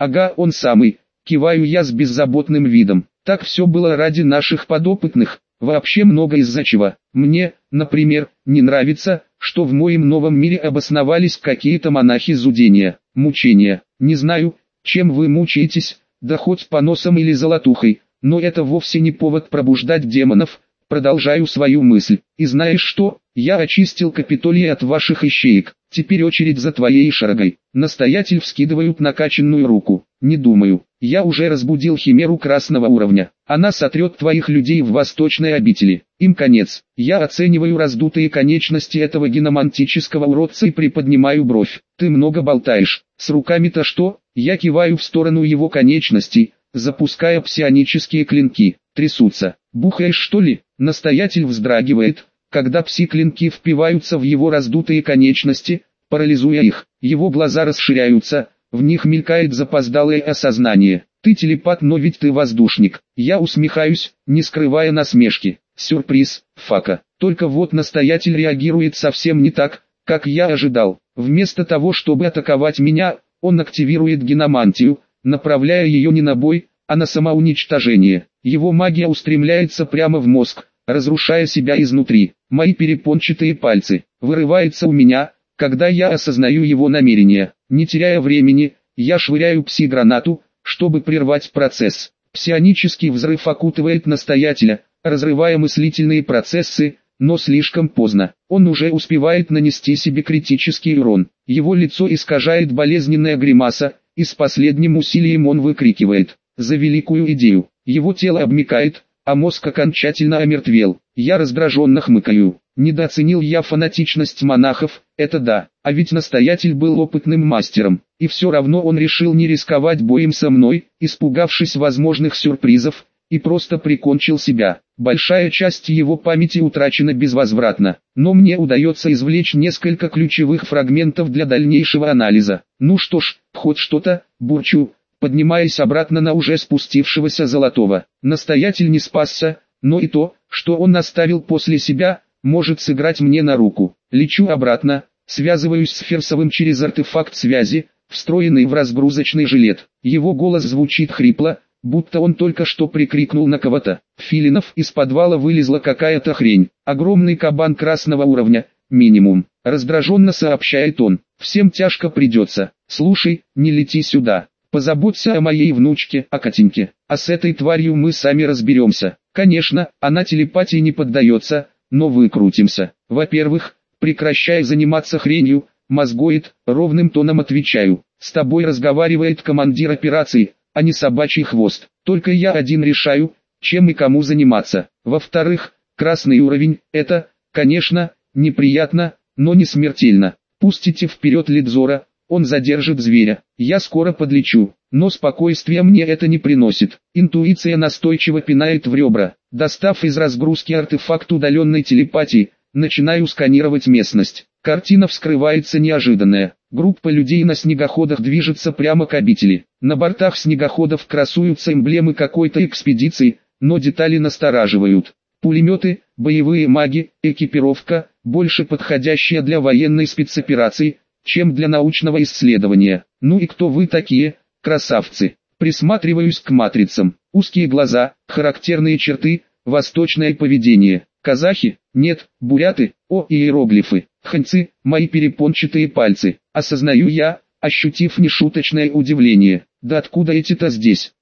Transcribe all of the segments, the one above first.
Ага, он самый. Киваю я с беззаботным видом. Так все было ради наших подопытных. Вообще много из-за чего. Мне, например, не нравится, что в моем новом мире обосновались какие-то монахи зудения, мучения. Не знаю, чем вы мучаетесь, да хоть поносом или золотухой, но это вовсе не повод пробуждать демонов. Продолжаю свою мысль. И знаешь что? Я очистил Капитолий от ваших ищеек. Теперь очередь за твоей шарагой. Настоятель вскидывает накачанную руку. Не думаю. Я уже разбудил химеру красного уровня. Она сотрет твоих людей в восточной обители. Им конец. Я оцениваю раздутые конечности этого геномантического уродца и приподнимаю бровь. Ты много болтаешь. С руками-то что? Я киваю в сторону его конечностей, запуская псионические клинки. Трясутся. Бухаешь что ли? Настоятель вздрагивает, когда пси-клинки впиваются в его раздутые конечности, парализуя их. Его глаза расширяются, в них мелькает запоздалое осознание. Ты телепат, но ведь ты воздушник. Я усмехаюсь, не скрывая насмешки. Сюрприз, фака. Только вот настоятель реагирует совсем не так, как я ожидал. Вместо того, чтобы атаковать меня, он активирует геномантию, направляя ее не на бой, а на самоуничтожение. Его магия устремляется прямо в мозг, разрушая себя изнутри. Мои перепончатые пальцы вырываются у меня, когда я осознаю его намерение. Не теряя времени, я швыряю пси-гранату, чтобы прервать процесс. Псионический взрыв окутывает настоятеля, разрывая мыслительные процессы, но слишком поздно. Он уже успевает нанести себе критический урон. Его лицо искажает болезненная гримаса, и с последним усилием он выкрикивает: «За великую идею!». Его тело обмякает, а мозг окончательно омертвел. Я раздраженно хмыкаю. Недооценил я фанатичность монахов, это да, а ведь настоятель был опытным мастером, и все равно он решил не рисковать боем со мной, испугавшись возможных сюрпризов, и просто прикончил себя. Большая часть его памяти утрачена безвозвратно, но мне удается извлечь несколько ключевых фрагментов для дальнейшего анализа. Ну что ж, хоть что-то, бурчу, поднимаясь обратно на уже спустившегося Золотого. Настоятель не спасся, но и то, что он оставил после себя, может сыграть мне на руку. Лечу обратно, связываюсь с Ферсовым через артефакт связи, встроенный в разгрузочный жилет. Его голос звучит хрипло, будто он только что прикрикнул на кого-то. Филинов, из подвала вылезла какая-то хрень. Огромный кабан красного уровня, минимум. Раздраженно сообщает он. Всем тяжко придется. Слушай, не лети сюда. Позаботься о моей внучке, о Катеньке. А с этой тварью мы сами разберемся. Конечно, она телепатии не поддается, но выкрутимся. Во-первых, прекращай заниматься хренью, мозгоид, ровным тоном отвечаю. С тобой разговаривает командир операции, а не собачий хвост. Только я один решаю, чем и кому заниматься. Во-вторых, красный уровень, это, конечно, неприятно, но не смертельно. Пустите вперед Лидзора, он задержит зверя. Я скоро подлечу, но спокойствия мне это не приносит. Интуиция настойчиво пинает в ребра. Достав из разгрузки артефакт удаленной телепатии, начинаю сканировать местность. Картина вскрывается неожиданная. Группа людей на снегоходах движется прямо к обители. На бортах снегоходов красуются эмблемы какой-то экспедиции, но детали настораживают. Пулеметы, боевые маги, экипировка, больше подходящая для военной спецоперации, чем для научного исследования. Ну и кто вы такие, красавцы? Присматриваюсь к матрицам. Узкие глаза, характерные черты, восточное поведение. Казахи? Нет, буряты, иероглифы. Ханьцы, мои перепончатые пальцы. Осознаю я, ощутив нешуточное удивление. Да откуда эти-то здесь?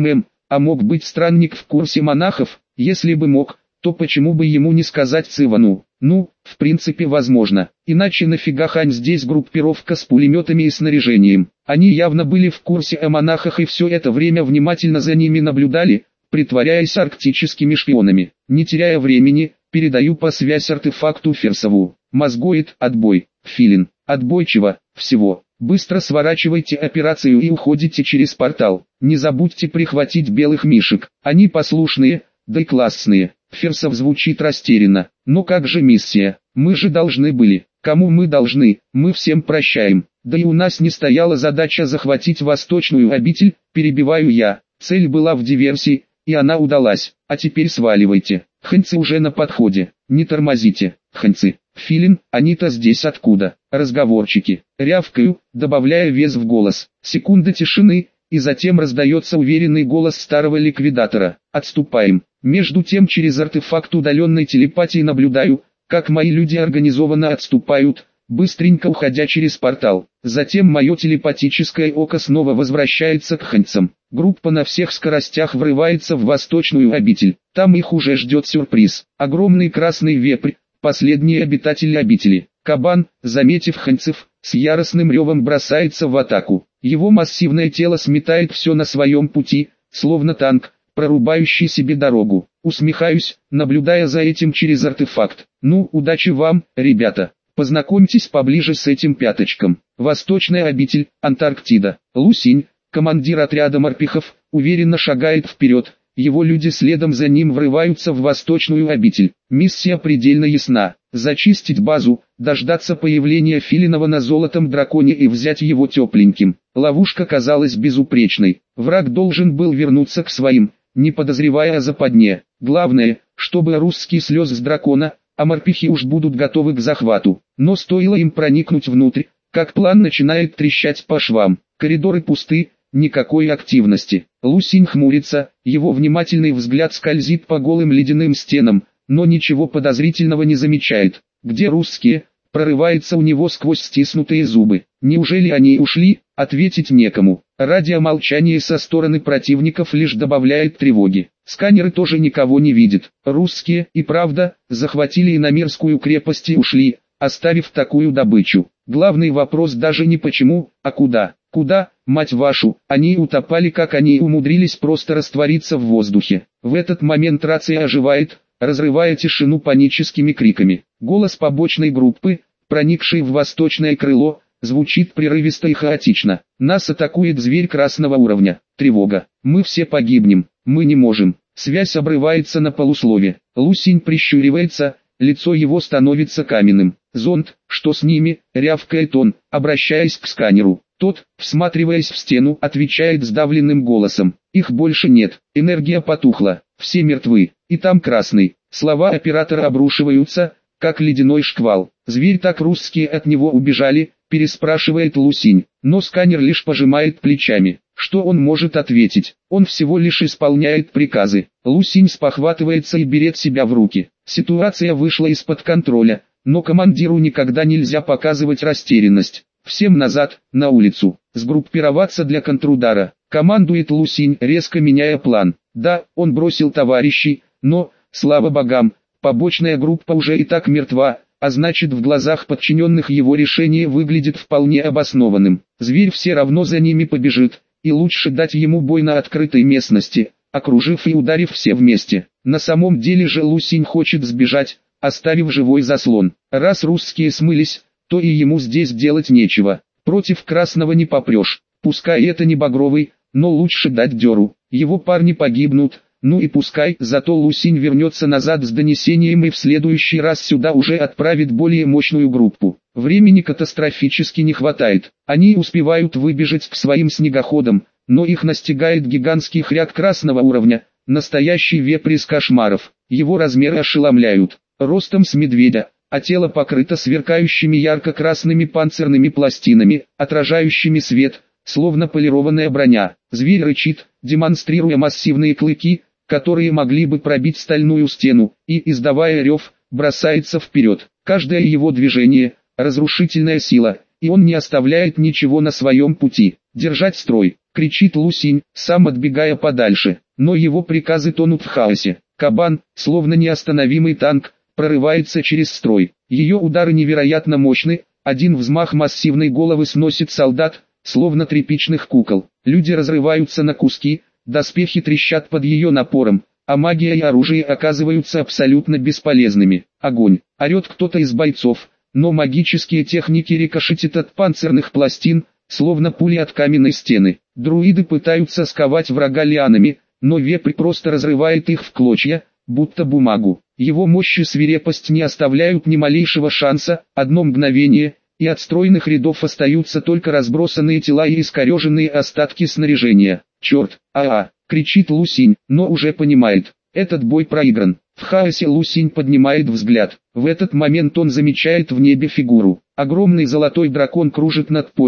А мог быть странник в курсе монахов? Если бы мог, то почему бы ему не сказать Цивану? Ну, в принципе возможно. Иначе нафига Хань здесь группировка с пулеметами и снаряжением? Они явно были в курсе о монахах и все это время внимательно за ними наблюдали, притворяясь арктическими шпионами. Не теряя времени, передаю по связь артефакту Ферсову. Мозгоид, отбой. Филин, отбой чего? Всего. Быстро сворачивайте операцию и уходите через портал. Не забудьте прихватить белых мишек. Они послушные, да и классные. Ферсов звучит растерянно. Но как же миссия? Мы же должны были. Кому мы должны? Мы всем прощаем. Да и у нас не стояла задача захватить восточную обитель, перебиваю я. Цель была в диверсии, и она удалась. А теперь сваливайте. Ханьцы уже на подходе. Не тормозите. Ханьцы. Филин, они-то здесь откуда? Разговорчики. Рявкаю, добавляя вес в голос. Секунда тишины, и затем раздается уверенный голос старого ликвидатора: «Отступаем». Между тем через артефакт удаленной телепатии наблюдаю, как мои люди организованно отступают, быстренько уходя через портал. Затем мое телепатическое око снова возвращается к ханьцам. Группа на всех скоростях врывается в восточную обитель. Там их уже ждет сюрприз. Огромный красный вепрь, последний обитатель обители. Кабан, заметив ханьцев, с яростным ревом бросается в атаку. Его массивное тело сметает все на своем пути, словно танк, прорубающий себе дорогу. Усмехаюсь, наблюдая за этим через артефакт. Ну, удачи вам, ребята. Познакомьтесь поближе с этим пяточком. Восточная обитель, Антарктида. Лусинь, командир отряда морпехов, уверенно шагает вперед. Его люди следом за ним врываются в восточную обитель. Миссия предельно ясна. Зачистить базу, дождаться появления филиного на золотом драконе и взять его тепленьким. Ловушка казалась безупречной. Враг должен был вернуться к своим, не подозревая о западне. Главное, чтобы русские слез с дракона, а морпехи уж будут готовы к захвату. Но стоило им проникнуть внутрь, как план начинает трещать по швам. Коридоры пусты, никакой активности. Лусинь хмурится, его внимательный взгляд скользит по голым ледяным стенам, но ничего подозрительного не замечает. Где русские? Прорывается у него сквозь стиснутые зубы. Неужели они ушли? Ответить некому. Радиомолчание со стороны противников лишь добавляет тревоги. Сканеры тоже никого не видят. Русские, и правда, захватили иномирскую крепость и ушли, оставив такую добычу. Главный вопрос даже не почему, а куда. Куда, мать вашу, они утопали, как они умудрились просто раствориться в воздухе. В этот момент рация оживает, разрывая тишину паническими криками. Голос побочной группы, проникшей в восточное крыло, звучит прерывисто и хаотично. Нас атакует зверь красного уровня. Тревога. Мы все погибнем. Мы не можем. Связь обрывается на полуслове. Лусинь прищуривается, лицо его становится каменным. Зонд, что с ними, рявкает он, обращаясь к сканеру. Тот, всматриваясь в стену, отвечает сдавленным голосом: их больше нет, энергия потухла, все мертвы, и там красный. Слова оператора обрушиваются, как ледяной шквал. Зверь, так русские от него убежали, переспрашивает Лусинь, но сканер лишь пожимает плечами. Что он может ответить? Он всего лишь исполняет приказы. Лусинь спохватывается и берет себя в руки. Ситуация вышла из-под контроля, но командиру никогда нельзя показывать растерянность. Всем назад, на улицу, сгруппироваться для контрудара, командует Лусинь, резко меняя план. Да, он бросил товарищей, но, слава богам, побочная группа уже и так мертва, а значит в глазах подчиненных его решение выглядит вполне обоснованным. Зверь все равно за ними побежит, и лучше дать ему бой на открытой местности, окружив и ударив все вместе. На самом деле же Лусинь хочет сбежать, оставив живой заслон. Раз русские смылись, то и ему здесь делать нечего. Против красного не попрешь, пускай это не багровый, но лучше дать дёру. Его парни погибнут, ну и пускай, зато Лусинь вернется назад с донесением и в следующий раз сюда уже отправит более мощную группу. Времени катастрофически не хватает. Они успевают выбежать к своим снегоходам, но их настигает гигантский хряк красного уровня, настоящий вепрь из кошмаров. Его размеры ошеломляют, ростом с медведя, а тело покрыто сверкающими ярко-красными панцирными пластинами, отражающими свет, словно полированная броня. Зверь рычит, демонстрируя массивные клыки, которые могли бы пробить стальную стену, и, издавая рев, бросается вперед. Каждое его движение – разрушительная сила, и он не оставляет ничего на своем пути. «Держать строй!» – кричит Лусинь, сам отбегая подальше, но его приказы тонут в хаосе. Кабан, словно неостановимый танк, прорывается через строй. Ее удары невероятно мощны, один взмах массивной головы сносит солдат, словно тряпичных кукол. Люди разрываются на куски, доспехи трещат под ее напором, а магия и оружие оказываются абсолютно бесполезными. Огонь! Орет кто-то из бойцов, но магические техники рикошетят от панцирных пластин, словно пули от каменной стены. Друиды пытаются сковать врага лианами, но вепрь просто разрывает их в клочья, будто бумагу. Его мощь и свирепость не оставляют ни малейшего шанса. Одно мгновение, и от стройных рядов остаются только разбросанные тела и искореженные остатки снаряжения. «Черт! Кричит Лусинь, но уже понимает, этот бой проигран. В хаосе Лусинь поднимает взгляд. В этот момент он замечает в небе фигуру. Огромный золотой дракон кружит над полем,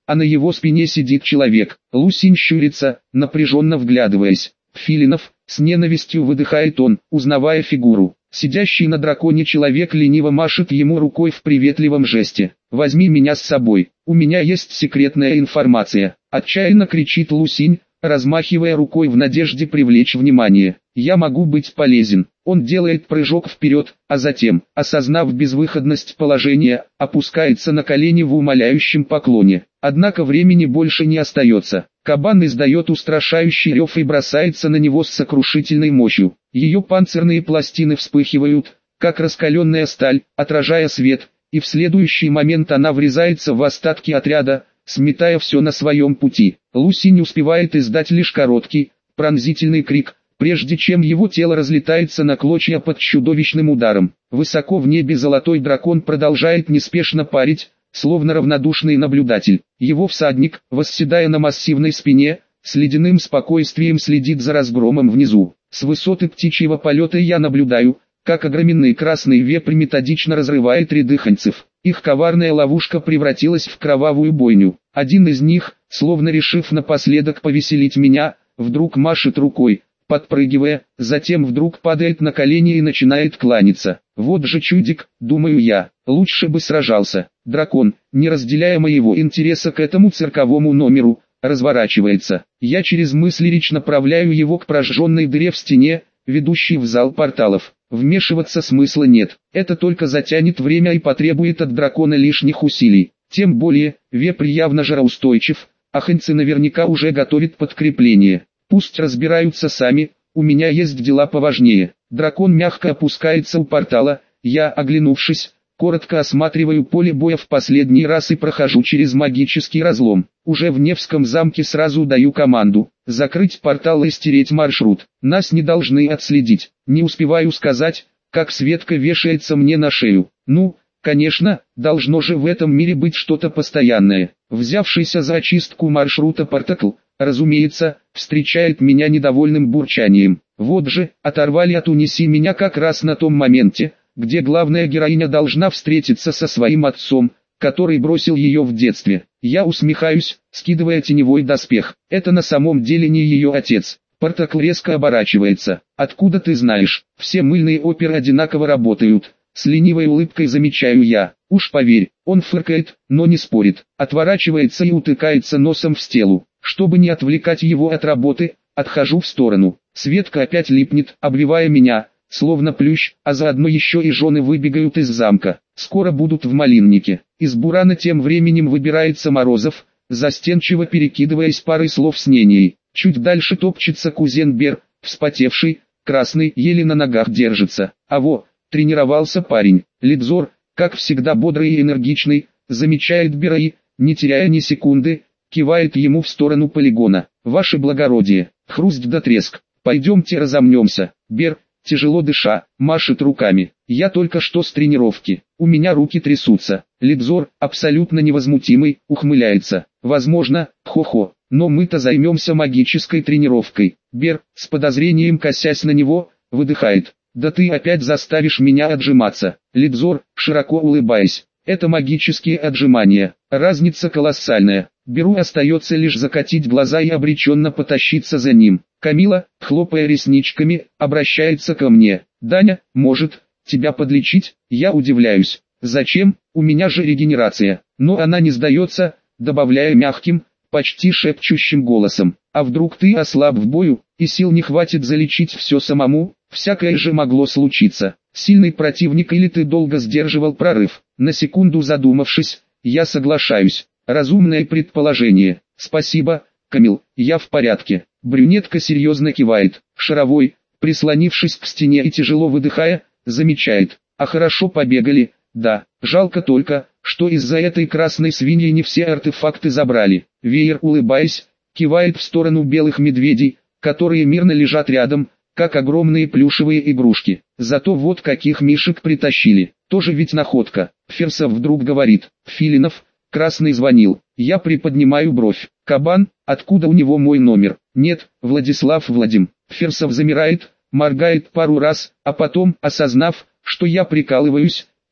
а на его спине сидит человек. Лусинь щурится, напряженно вглядываясь. Филинов, с ненавистью выдыхает он, узнавая фигуру. Сидящий на драконе человек лениво машет ему рукой в приветливом жесте. «Возьми меня с собой, у меня есть секретная информация», — отчаянно кричит Лусинь, размахивая рукой в надежде привлечь внимание. «Я могу быть полезен». Он делает прыжок вперед, а затем, осознав безвыходность положения, опускается на колени в умоляющем поклоне. Однако времени больше не остается. Кабан издает устрашающий рев и бросается на него с сокрушительной мощью. Ее панцирные пластины вспыхивают, как раскаленная сталь, отражая свет, и в следующий момент она врезается в остатки отряда, сметая все на своем пути. Лусинь успевает издать лишь короткий, пронзительный крик, прежде чем его тело разлетается на клочья под чудовищным ударом. Высоко в небе золотой дракон продолжает неспешно парить, словно равнодушный наблюдатель. Его всадник, восседая на массивной спине, с ледяным спокойствием следит за разгромом внизу. С высоты птичьего полета я наблюдаю, как огроменный красный вепрь методично разрывает ряды ханьцев. Их коварная ловушка превратилась в кровавую бойню. Один из них, словно решив напоследок повеселить меня, вдруг машет рукой, подпрыгивая, затем вдруг падает на колени и начинает кланяться. Вот же чудик, думаю я, лучше бы сражался. Дракон, не разделяя моего интереса к этому цирковому номеру, разворачивается. Я через мысли речь направляю его к прожженной дыре в стене, ведущей в зал порталов. Вмешиваться смысла нет, это только затянет время и потребует от дракона лишних усилий. Тем более, вепрь явно жароустойчив, а ханьцы наверняка уже готовят подкрепление. Пусть разбираются сами, у меня есть дела поважнее. Дракон мягко опускается у портала, я, оглянувшись, коротко осматриваю поле боя в последний раз и прохожу через магический разлом. Уже в Невском замке сразу даю команду закрыть портал и стереть маршрут. Нас не должны отследить. Не успеваю сказать, как Светка вешается мне на шею. Ну, конечно, должно же в этом мире быть что-то постоянное. Взявшийся за очистку маршрута портал, разумеется, встречает меня недовольным бурчанием. Вот же, оторвали от «Унеси меня» как раз на том моменте, где главная героиня должна встретиться со своим отцом, который бросил ее в детстве. Я усмехаюсь, скидывая теневой доспех. Это на самом деле не ее отец. Портакл резко оборачивается. «Откуда ты знаешь? Все мыльные оперы одинаково работают». С ленивой улыбкой замечаю я. Уж поверь, он фыркает, но не спорит. Отворачивается и утыкается носом в стелу. Чтобы не отвлекать его от работы, отхожу в сторону. Светка опять липнет, обвивая меня, словно плющ, а заодно еще и жены выбегают из замка. Скоро будут в Малиннике. Из бурана тем временем выбирается Морозов, застенчиво перекидываясь парой слов с Неней. Чуть дальше топчется кузен Бер, вспотевший, красный, еле на ногах держится. А во, тренировался парень. Лидзор, как всегда бодрый и энергичный, замечает Бера и, не теряя ни секунды, кивает ему в сторону полигона. «Ваше благородие», хруст да треск, «пойдемте разомнемся». Бер, тяжело дыша, машет руками. «Я только что с тренировки, у меня руки трясутся». Лидзор, абсолютно невозмутимый, ухмыляется. «Возможно, хо-хо, но мы-то займемся магической тренировкой». Бер, с подозрением косясь на него, выдыхает. «Да ты опять заставишь меня отжиматься». Лидзор, широко улыбаясь. «Это магические отжимания, разница колоссальная». Беру остается лишь закатить глаза и обреченно потащиться за ним. Камила, хлопая ресничками, обращается ко мне. «Даня, может, тебя подлечить?» Я удивляюсь. «Зачем? У меня же регенерация». Но она не сдается, добавляя мягким, почти шепчущим голосом. «А вдруг ты ослаб в бою, и сил не хватит залечить все самому? Всякое же могло случиться. Сильный противник или ты долго сдерживал прорыв?» На секунду задумавшись, я соглашаюсь. Разумное предположение. «Спасибо, Камил, я в порядке». Брюнетка серьезно кивает. Шаровой, прислонившись к стене и тяжело выдыхая, замечает. «А хорошо побегали, да. Жалко только, что из-за этой красной свиньи не все артефакты забрали». Веер, улыбаясь, кивает в сторону белых медведей, которые мирно лежат рядом, как огромные плюшевые игрушки. Зато вот каких мишек притащили. Тоже ведь находка. Ферсов вдруг говорит. «Филинов, красный звонил». Я приподнимаю бровь. «Кабан, откуда у него мой номер?» «Нет, Владислав Владим». Ферсов замирает, моргает пару раз, а потом, осознав, что я прикалываюсь,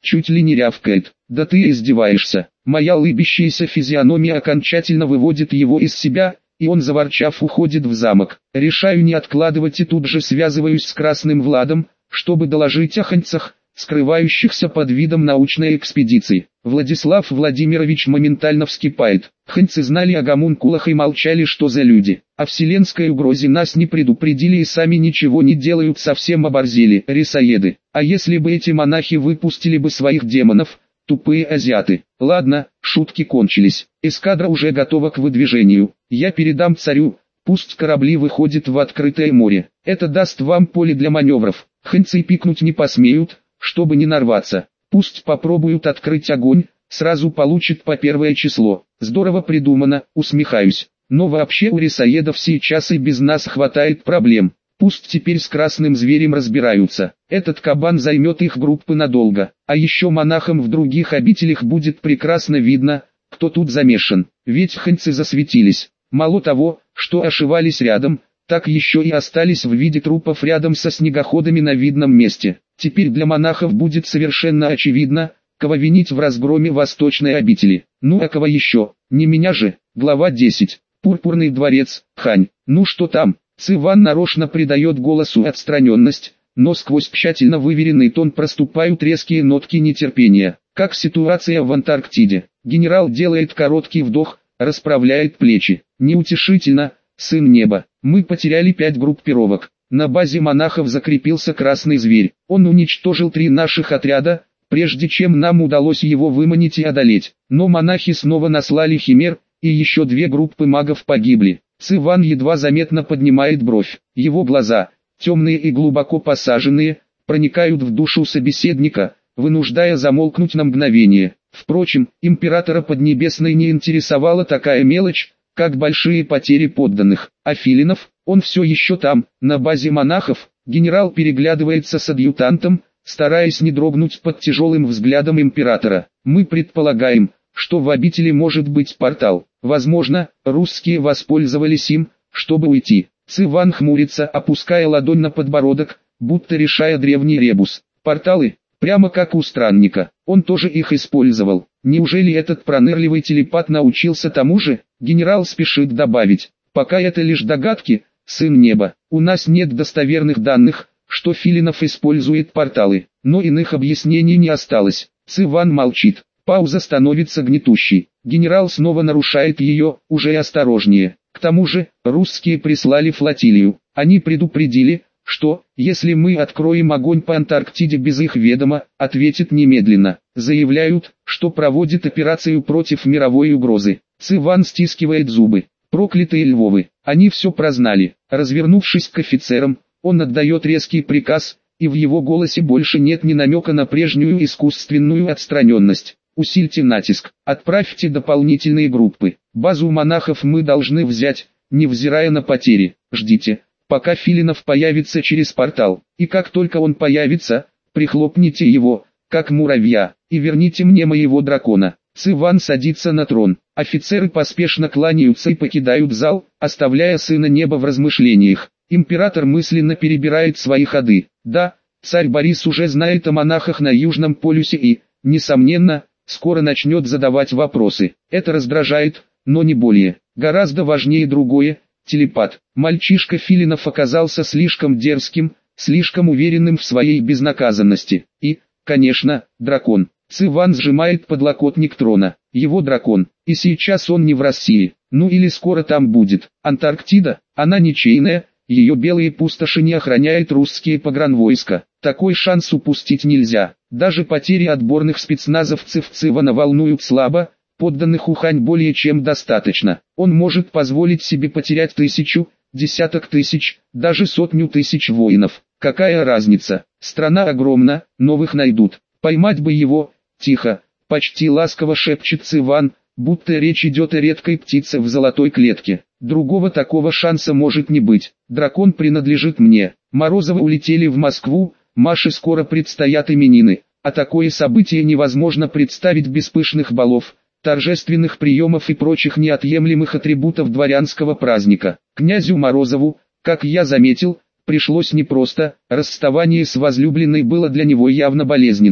чуть ли не рявкает. «Да ты издеваешься!» Моя улыбящаяся физиономия окончательно выводит его из себя, и он, заворчав, уходит в замок. Решаю не откладывать и тут же связываюсь с Красным Владом, чтобы доложить о ханьцах, скрывающихся под видом научной экспедиции. Владислав Владимирович моментально вскипает. Ханьцы знали о гомункулах и молчали, что за люди. О вселенской угрозе нас не предупредили и сами ничего не делают, совсем оборзели, рисоеды. А если бы эти монахи выпустили бы своих демонов, тупые азиаты. Ладно, шутки кончились. Эскадра уже готова к выдвижению. Я передам царю, пусть корабли выходят в открытое море. Это даст вам поле для маневров. Ханьцы пикнуть не посмеют, чтобы не нарваться. Пусть попробуют открыть огонь, сразу получат по первое число. Здорово придумано, усмехаюсь. Но вообще у рисоедов сейчас и без нас хватает проблем. Пусть теперь с красным зверем разбираются. Этот кабан займет их группы надолго. А еще монахам в других обителях будет прекрасно видно, кто тут замешан. Ведь ханьцы засветились. Мало того, что ошивались рядом, так еще и остались в виде трупов рядом со снегоходами на видном месте. Теперь для монахов будет совершенно очевидно, кого винить в разгроме восточной обители. Ну а кого еще? Не меня же. Глава 10. Пурпурный дворец, Хань. Ну что там? Циван нарочно придает голосу отстраненность, но сквозь тщательно выверенный тон проступают резкие нотки нетерпения. Как ситуация в Антарктиде? Генерал делает короткий вдох, расправляет плечи. Неутешительно, сын неба. Мы потеряли 5 группировок. На базе монахов закрепился красный зверь. Он уничтожил 3 наших отряда, прежде чем нам удалось его выманить и одолеть. Но монахи снова наслали химер, и еще 2 группы магов погибли. Циван едва заметно поднимает бровь. Его глаза, темные и глубоко посаженные, проникают в душу собеседника, вынуждая замолкнуть на мгновение. Впрочем, императора Поднебесной не интересовала такая мелочь, как большие потери подданных. А Филинов, он все еще там, на базе монахов. Генерал переглядывается с адъютантом, стараясь не дрогнуть под тяжелым взглядом императора. Мы предполагаем, что в обители может быть портал. Возможно, русские воспользовались им, чтобы уйти. Циван хмурится, опуская ладонь на подбородок, будто решая древний ребус. Порталы, прямо как у странника, он тоже их использовал. Неужели этот пронырливый телепат научился тому же? Генерал спешит добавить. Пока это лишь догадки, сын неба. У нас нет достоверных данных, что Филинов использует порталы, но иных объяснений не осталось. Циван молчит. Пауза становится гнетущей. Генерал снова нарушает ее, уже осторожнее. К тому же, русские прислали флотилию. Они предупредили, что, если мы откроем огонь по Антарктиде без их ведома, ответит немедленно. Заявляют, что проводит операцию против мировой угрозы. Циван стискивает зубы. Проклятые Львовы, они все прознали. Развернувшись к офицерам, он отдает резкий приказ, и в его голосе больше нет ни намека на прежнюю искусственную отстраненность. Усильте натиск, отправьте дополнительные группы. Базу монахов мы должны взять, невзирая на потери. Ждите, пока Филинов появится через портал. И как только он появится, прихлопните его, как муравья, и верните мне моего дракона. Циван садится на трон. Офицеры поспешно кланяются и покидают зал, оставляя сына неба в размышлениях. Император мысленно перебирает свои ходы. Да, царь Борис уже знает о монахах на Южном полюсе и, несомненно, скоро начнет задавать вопросы. Это раздражает, но не более. Гораздо важнее другое. Телепат. Мальчишка Филинов оказался слишком дерзким, слишком уверенным в своей безнаказанности. И, конечно, дракон. Циван сжимает подлокотник трона. Его дракон. И сейчас он не в России. Ну или скоро там будет. Антарктида, она ничейная, ее белые пустоши не охраняют русские погранвойска. Такой шанс упустить нельзя. Даже потери отборных спецназовцев Цивана волнуют слабо, подданных Ухань более чем достаточно. Он может позволить себе потерять 1000, десяток тысяч, даже 100 тысяч воинов. Какая разница? Страна огромна, новых найдут. Поймать бы его. Тихо, почти ласково шепчет Циван, будто речь идет о редкой птице в золотой клетке. Другого такого шанса может не быть. Дракон принадлежит мне. Морозовы улетели в Москву, Маше скоро предстоят именины. А такое событие невозможно представить без пышных балов, торжественных приемов и прочих неотъемлемых атрибутов дворянского праздника. Князю Морозову, как я заметил, пришлось непросто, расставание с возлюбленной было для него явно болезненным.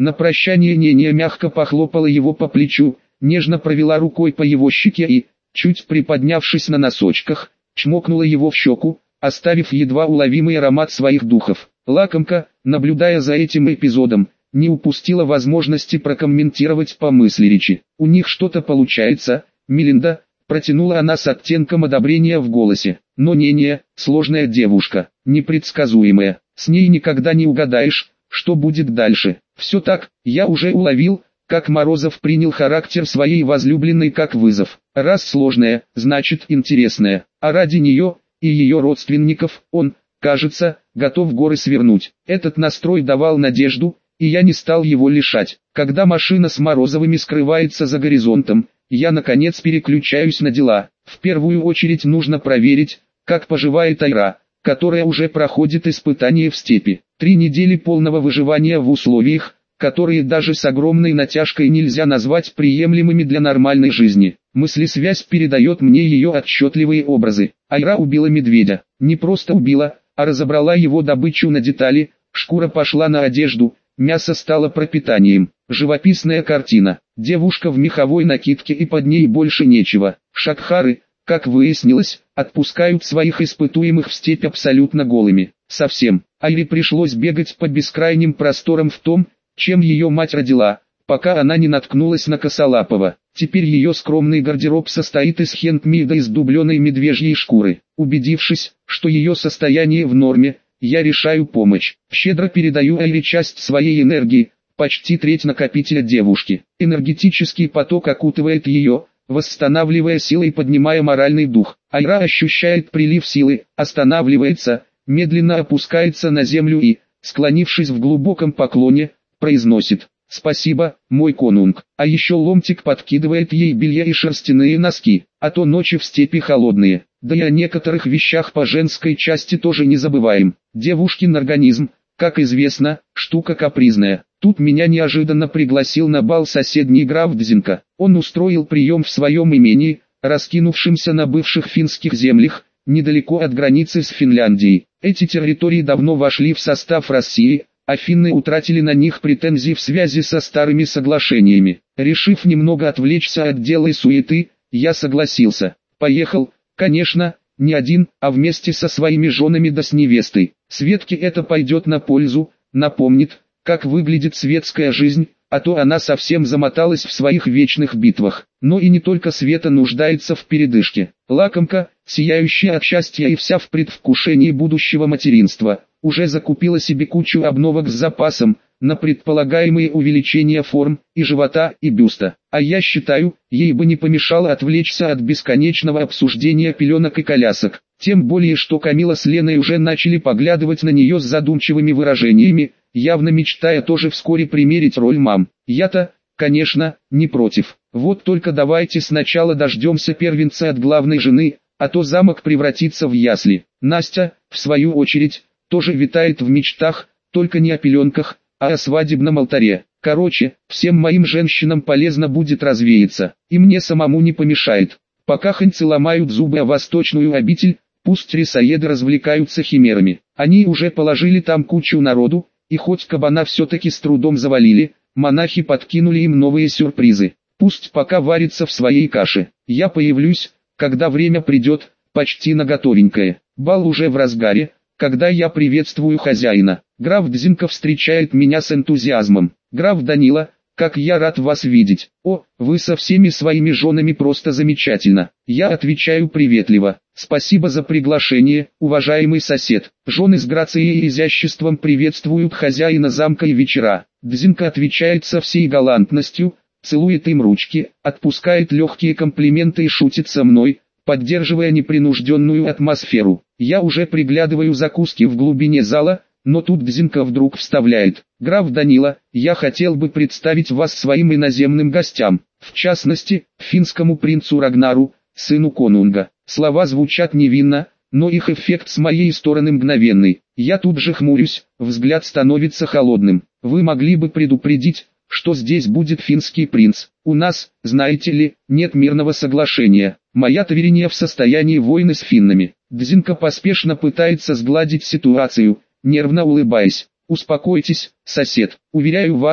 На прощание Нения мягко похлопала его по плечу, нежно провела рукой по его щеке и, чуть приподнявшись на носочках, чмокнула его в щеку, оставив едва уловимый аромат своих духов. Лакомка, наблюдая за этим эпизодом, не упустила возможности прокомментировать по мысли речи. «У них что-то получается, Мелинда», протянула она с оттенком одобрения в голосе. Но Нения, сложная девушка, непредсказуемая, с ней никогда не угадаешь, что будет дальше. Все так, я уже уловил, как Морозов принял характер своей возлюбленной как вызов. Раз сложная, значит интересная, а ради нее и ее родственников он, кажется, готов горы свернуть. Этот настрой давал надежду, и я не стал его лишать. Когда машина с Морозовыми скрывается за горизонтом, я наконец переключаюсь на дела. В первую очередь нужно проверить, как поживает Айра, которая уже проходит испытание в степи. 3 недели полного выживания в условиях, которые даже с огромной натяжкой нельзя назвать приемлемыми для нормальной жизни. Мыслесвязь передает мне ее отчетливые образы. Айра убила медведя. Не просто убила, а разобрала его добычу на детали, шкура пошла на одежду, мясо стало пропитанием. Живописная картина. Девушка в меховой накидке и под ней больше нечего. Шакхары, как выяснилось, отпускают своих испытуемых в степь абсолютно голыми. Совсем. Айре пришлось бегать по бескрайним просторам в том, чем ее мать родила, пока она не наткнулась на Косолапова. Теперь ее скромный гардероб состоит из хендмейда из дубленой медвежьей шкуры. Убедившись, что ее состояние в норме, я решаю помочь. Щедро передаю Айре часть своей энергии, почти треть накопителя девушки. Энергетический поток окутывает ее, восстанавливая силы и поднимая моральный дух. Айра ощущает прилив силы, останавливается, медленно опускается на землю и, склонившись в глубоком поклоне, произносит: «Спасибо, мой конунг». А еще ломтик подкидывает ей белье и шерстяные носки, а то ночи в степи холодные. Да и о некоторых вещах по женской части тоже не забываем. Девушкин организм, как известно, штука капризная. Тут меня неожиданно пригласил на бал соседний граф Дзинка. Он устроил прием в своем имении, раскинувшемся на бывших финских землях, недалеко от границы с Финляндией. Эти территории давно вошли в состав России, а финны утратили на них претензии в связи со старыми соглашениями. Решив немного отвлечься от дела и суеты, я согласился. Поехал, конечно, не один, а вместе со своими женами да с невестой. Светке это пойдет на пользу, напомнит, как выглядит светская жизнь, а то она совсем замоталась в своих вечных битвах. Но и не только Света нуждается в передышке. Лакомка, сияющая от счастья и вся в предвкушении будущего материнства, уже закупила себе кучу обновок с запасом, на предполагаемые увеличения форм, и живота, и бюста. А я считаю, ей бы не помешало отвлечься от бесконечного обсуждения пеленок и колясок. Тем более, что Камила с Леной уже начали поглядывать на нее с задумчивыми выражениями, явно мечтая тоже вскоре примерить роль мам. Я-то, конечно, не против. Вот только давайте сначала дождемся первенца от главной жены, а то замок превратится в ясли. Настя, в свою очередь, тоже витает в мечтах, только не о пеленках, а о свадебном алтаре. Короче, всем моим женщинам полезно будет развеяться, и мне самому не помешает. Пока ханьцы ломают зубы о восточную обитель, пусть рисоеды развлекаются химерами. Они уже положили там кучу народу, и хоть кабана все-таки с трудом завалили, монахи подкинули им новые сюрпризы. Пусть пока варится в своей каше. Я появлюсь, когда время придет, почти наготовенькое. Бал уже в разгаре, когда я приветствую хозяина. Граф Дзинка встречает меня с энтузиазмом. «Граф Данила, как я рад вас видеть. О, вы со всеми своими женами просто замечательно». Я отвечаю приветливо: «Спасибо за приглашение, уважаемый сосед». Жены с грацией и изяществом приветствуют хозяина замка и вечера. Дзинка отвечает со всей галантностью, целует им ручки, отпускает легкие комплименты и шутит со мной, поддерживая непринужденную атмосферу. Я уже приглядываю закуски в глубине зала, но тут Дзинка вдруг вставляет: «Граф Данила, я хотел бы представить вас своим иноземным гостям, в частности, финскому принцу Рагнару, сыну конунга». Слова звучат невинно, но их эффект с моей стороны мгновенный. Я тут же хмурюсь, взгляд становится холодным. «Вы могли бы предупредить, что здесь будет финский принц. У нас, знаете ли, нет мирного соглашения. Моя Тавериния в состоянии войны с финнами». Дзинка поспешно пытается сгладить ситуацию, нервно улыбаясь. «Успокойтесь, сосед. Уверяю вас,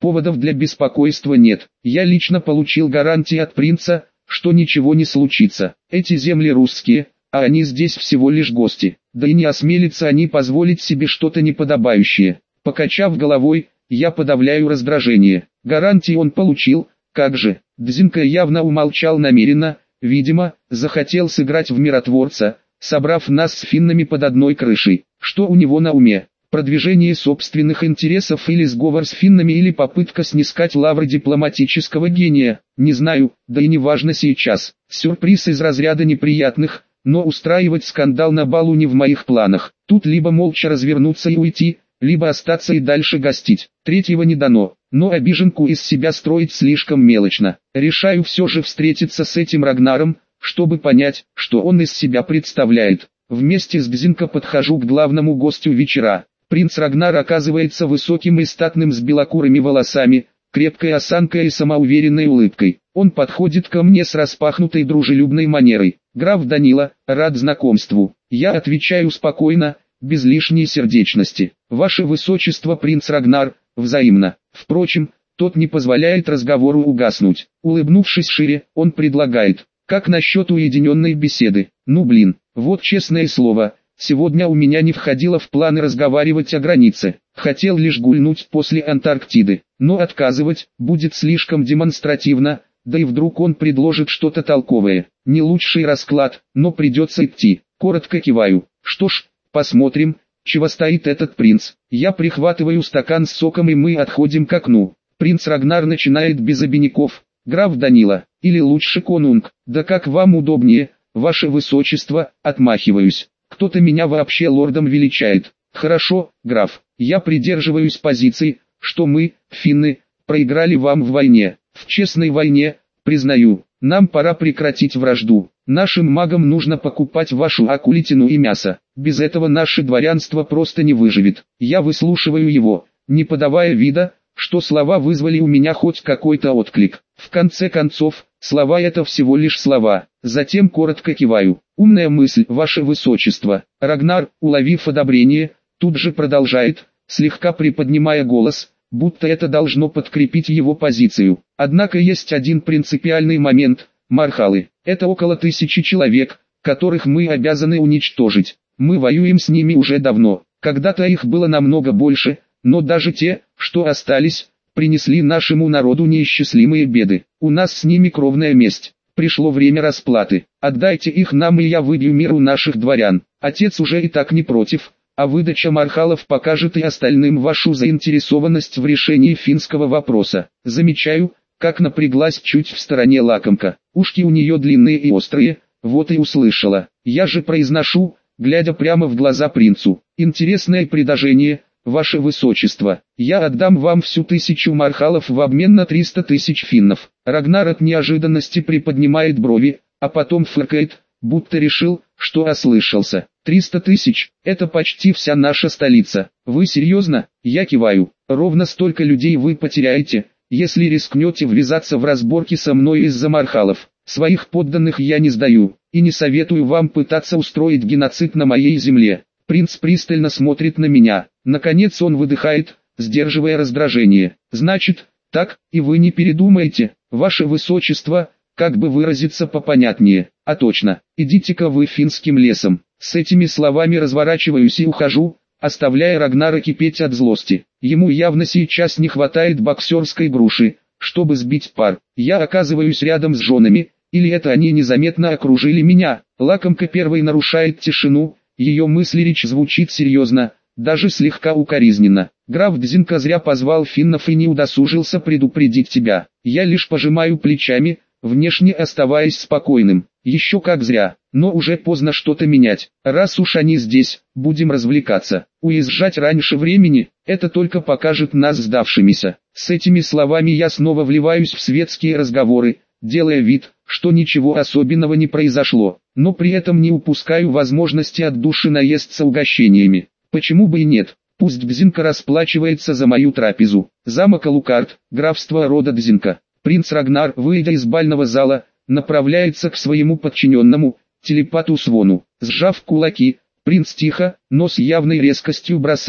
поводов для беспокойства нет. Я лично получил гарантии от принца, что ничего не случится. Эти земли русские, а они здесь всего лишь гости. Да и не осмелятся они позволить себе что-то неподобающее. Покачав головой, я подавляю раздражение. Гарантии он получил, как же. Дзинка явно умолчал намеренно, видимо, захотел сыграть в миротворца, собрав нас с финнами под одной крышей. Что у него на уме? Продвижение собственных интересов или сговор с финнами или попытка снискать лавры дипломатического гения? Не знаю, да и не важно сейчас. Сюрприз из разряда неприятных, но устраивать скандал на балу не в моих планах. Тут либо молча развернуться и уйти, либо остаться и дальше гостить. Третьего не дано, но обиженку из себя строить слишком мелочно. Решаю все же встретиться с этим Рагнаром, чтобы понять, что он из себя представляет. Вместе с Дзинко подхожу к главному гостю вечера. Принц Рагнар оказывается высоким и статным с белокурыми волосами, крепкой осанкой и самоуверенной улыбкой. Он подходит ко мне с распахнутой дружелюбной манерой. «Граф Данила, рад знакомству». Я отвечаю спокойно, без лишней сердечности. «Ваше высочество, принц Рагнар», взаимно. Впрочем, тот не позволяет разговору угаснуть. Улыбнувшись шире, он предлагает: «Как насчет уединенной беседы?» Ну блин, вот честное слово, сегодня у меня не входило в планы разговаривать о границе. Хотел лишь гульнуть после Антарктиды, но отказывать будет слишком демонстративно, да и вдруг он предложит что-то толковое. Не лучший расклад, но придется идти. Коротко киваю. Что ж, посмотрим, чего стоит этот принц. Я прихватываю стакан с соком и мы отходим к окну. Принц Рагнар начинает без обиняков: «Граф Данила, или лучше конунг, да как вам удобнее, ваше высочество», отмахиваюсь. Кто-то меня вообще лордом величает. Хорошо, граф, я придерживаюсь позиции, что мы, финны, проиграли вам в войне. В честной войне, признаю, нам пора прекратить вражду. Нашим магам нужно покупать вашу акулитину и мясо. Без этого наше дворянство просто не выживет. Я выслушиваю его, не подавая вида, что слова вызвали у меня хоть какой-то отклик. В конце концов, слова это всего лишь слова. Затем коротко киваю. «Умная мысль, ваше высочество». Рагнар, уловив одобрение, тут же продолжает, слегка приподнимая голос, будто это должно подкрепить его позицию. Однако есть один принципиальный момент: мархалы. Это около 1000 человек, которых мы обязаны уничтожить. Мы воюем с ними уже давно. Когда-то их было намного больше, но даже те, что остались, принесли нашему народу неисчислимые беды. У нас с ними кровная месть. Пришло время расплаты. Отдайте их нам, и я выбью мир у наших дворян. Отец уже и так не против, а выдача мархалов покажет и остальным вашу заинтересованность в решении финского вопроса. Замечаю, как напряглась чуть в стороне лакомка. Ушки у нее длинные и острые, вот и услышала. Я же произношу, глядя прямо в глаза принцу: «Интересное предложение, ваше высочество. Я отдам вам всю 1000 мархалов в обмен на 300 000 финнов». Рагнар от неожиданности приподнимает брови, а потом фыркает, будто решил, что ослышался. 300 000 – это почти вся наша столица. Вы серьезно? Я киваю. Ровно столько людей вы потеряете, если рискнете ввязаться в разборки со мной из-за мархалов. Своих подданных я не сдаю, и не советую вам пытаться устроить геноцид на моей земле. Принц пристально смотрит на меня. Наконец он выдыхает, сдерживая раздражение. «Значит, так, и вы не передумаете, ваше высочество, как бы выразиться попонятнее. А точно, идите-ка вы финским лесом». С этими словами разворачиваюсь и ухожу, оставляя Рагнара кипеть от злости. Ему явно сейчас не хватает боксерской груши, чтобы сбить пар. Я оказываюсь рядом с женами, или это они незаметно окружили меня. Лакомка первой нарушает тишину, ее мысли-речь звучит серьезно, даже слегка укоризненно. «Граф Дзинка зря позвал финнов и не удосужился предупредить тебя». Я лишь пожимаю плечами, внешне оставаясь спокойным. Еще как зря, но уже поздно что-то менять. Раз уж они здесь, будем развлекаться. Уезжать раньше времени, это только покажет нас сдавшимися. С этими словами я снова вливаюсь в светские разговоры, делая вид, что ничего особенного не произошло, но при этом не упускаю возможности от души наесться угощениями. Почему бы и нет? Пусть Дзинка расплачивается за мою трапезу. Замок Алукарт, графство рода Дзинка. Принц Рагнар, выйдя из бального зала, направляется к своему подчиненному, телепату Свону. Сжав кулаки, принц тихо, но с явной резкостью бросает: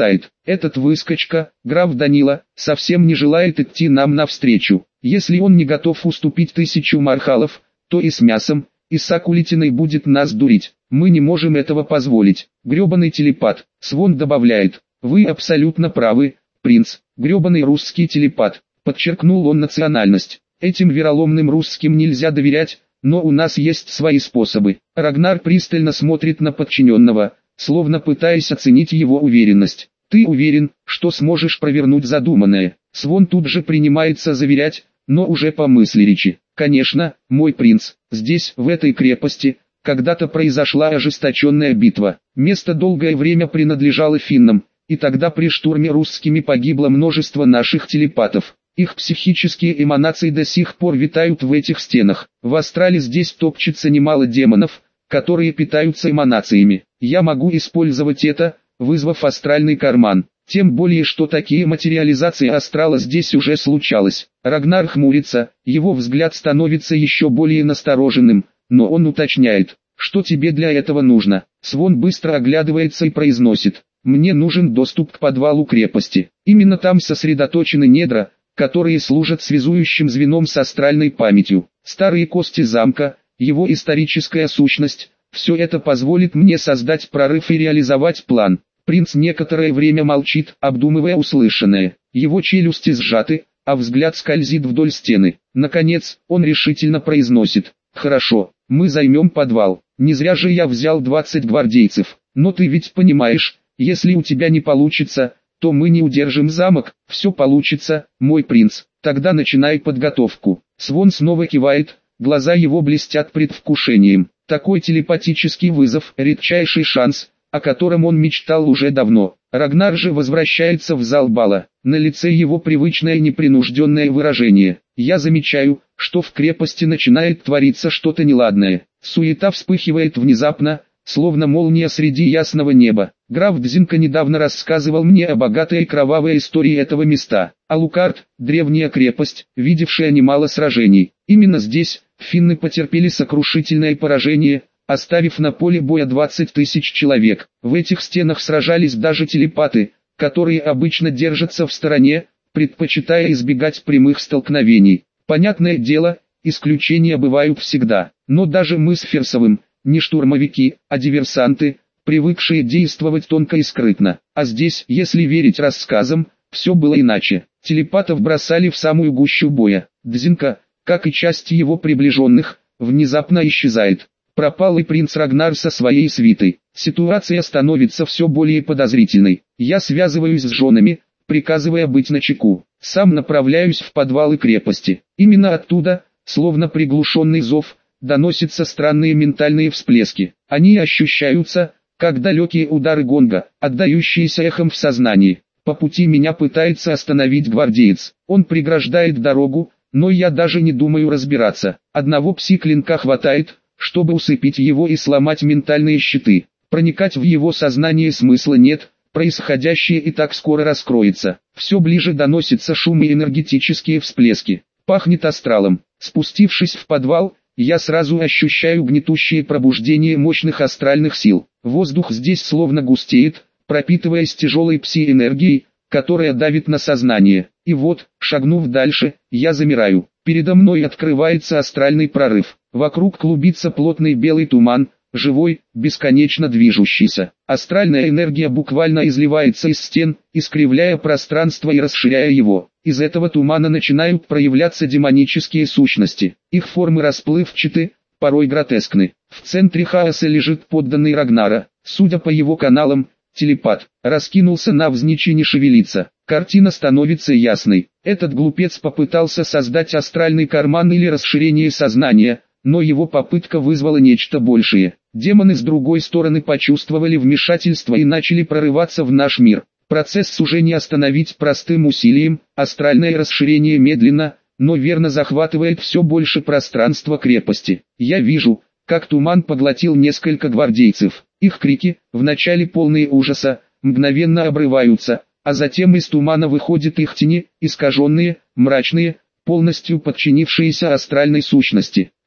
Этот выскочка, граф Данила, совсем не желает идти нам навстречу. Если он не готов уступить 1000 мархалов, то и с мясом, и с акулитиной будет нас дурить. Мы не можем этого позволить. Гребаный телепат. Свон добавляет. Вы абсолютно правы, принц. Гребаный русский телепат. Подчеркнул он национальность. Этим вероломным русским нельзя доверять, но у нас есть свои способы. Рагнар пристально смотрит на подчиненного, словно пытаясь оценить его уверенность. Ты уверен, что сможешь провернуть задуманное? Свон тут же принимается заверять, но уже по мысли речи. Конечно, мой принц, здесь, в этой крепости, когда-то произошла ожесточенная битва. Место долгое время принадлежало финнам, и тогда при штурме русскими погибло множество наших телепатов. Их психические эманации до сих пор витают в этих стенах. В астрале здесь топчется немало демонов, которые питаются эманациями. Я могу использовать это, вызвав астральный карман. Тем более, что такие материализации астрала здесь уже случалось. Рагнар хмурится, его взгляд становится еще более настороженным, но он уточняет, что тебе для этого нужно. Свон быстро оглядывается и произносит, мне нужен доступ к подвалу крепости. Именно там сосредоточены недра, которые служат связующим звеном с астральной памятью. Старые кости замка, его историческая сущность, все это позволит мне создать прорыв и реализовать план. Принц некоторое время молчит, обдумывая услышанное. Его челюсти сжаты, а взгляд скользит вдоль стены. Наконец, он решительно произносит, «Хорошо, мы займем подвал. Не зря же я взял 20 гвардейцев. Но ты ведь понимаешь, если у тебя не получится, то мы не удержим замок. Все получится, мой принц. Тогда начинай подготовку». Свон снова кивает, глаза его блестят предвкушением. Такой телепатический вызов – редчайший шанс, о котором он мечтал уже давно. Рагнар же возвращается в зал бала. На лице его привычное непринужденное выражение. Я замечаю, что в крепости начинает твориться что-то неладное. Суета вспыхивает внезапно, словно молния среди ясного неба. Граф Дзинка недавно рассказывал мне о богатой и кровавой истории этого места. Алукард – древняя крепость, видевшая немало сражений. Именно здесь финны потерпели сокрушительное поражение, оставив на поле боя 20 тысяч человек. В этих стенах сражались даже телепаты, которые обычно держатся в стороне, предпочитая избегать прямых столкновений. Понятное дело, исключения бывают всегда. Но даже мы с Ферсовым, не штурмовики, а диверсанты, привыкшие действовать тонко и скрытно. А здесь, если верить рассказам, все было иначе. Телепатов бросали в самую гущу боя. Дзинка, как и часть его приближенных, внезапно исчезает. Пропал и принц Рагнар со своей свитой. Ситуация становится все более подозрительной. Я связываюсь с женами, приказывая быть начеку. Сам направляюсь в подвалы крепости. Именно оттуда, словно приглушенный зов, доносятся странные ментальные всплески. Они ощущаются, как далекие удары гонга, отдающиеся эхом в сознании. По пути меня пытается остановить гвардеец. Он преграждает дорогу, но я даже не думаю разбираться. Одного пси-клинка хватает, чтобы усыпить его и сломать ментальные щиты. Проникать в его сознание смысла нет, происходящее и так скоро раскроется. Все ближе доносится шум и энергетические всплески. Пахнет астралом. Спустившись в подвал, я сразу ощущаю гнетущее пробуждение мощных астральных сил. Воздух здесь словно густеет, пропитываясь тяжелой пси-энергией, которая давит на сознание. И вот, шагнув дальше, я замираю. Передо мной открывается астральный прорыв. Вокруг клубится плотный белый туман, живой, бесконечно движущийся. Астральная энергия буквально изливается из стен, искривляя пространство и расширяя его. Из этого тумана начинают проявляться демонические сущности. Их формы расплывчаты, порой гротескны. В центре хаоса лежит подданный Рагнара. Судя по его каналам, телепат. Раскинулся навзничь и не шевелится. Картина становится ясной. Этот глупец попытался создать астральный карман или расширение сознания, но его попытка вызвала нечто большее. Демоны с другой стороны почувствовали вмешательство и начали прорываться в наш мир. Процесс сужения остановить простым усилием, астральное расширение медленно, но верно захватывает все больше пространства крепости. Я вижу, как туман поглотил несколько гвардейцев. Их крики, вначале полные ужаса, мгновенно обрываются, а затем из тумана выходят их тени, искаженные, мрачные, полностью подчинившиеся астральной сущности.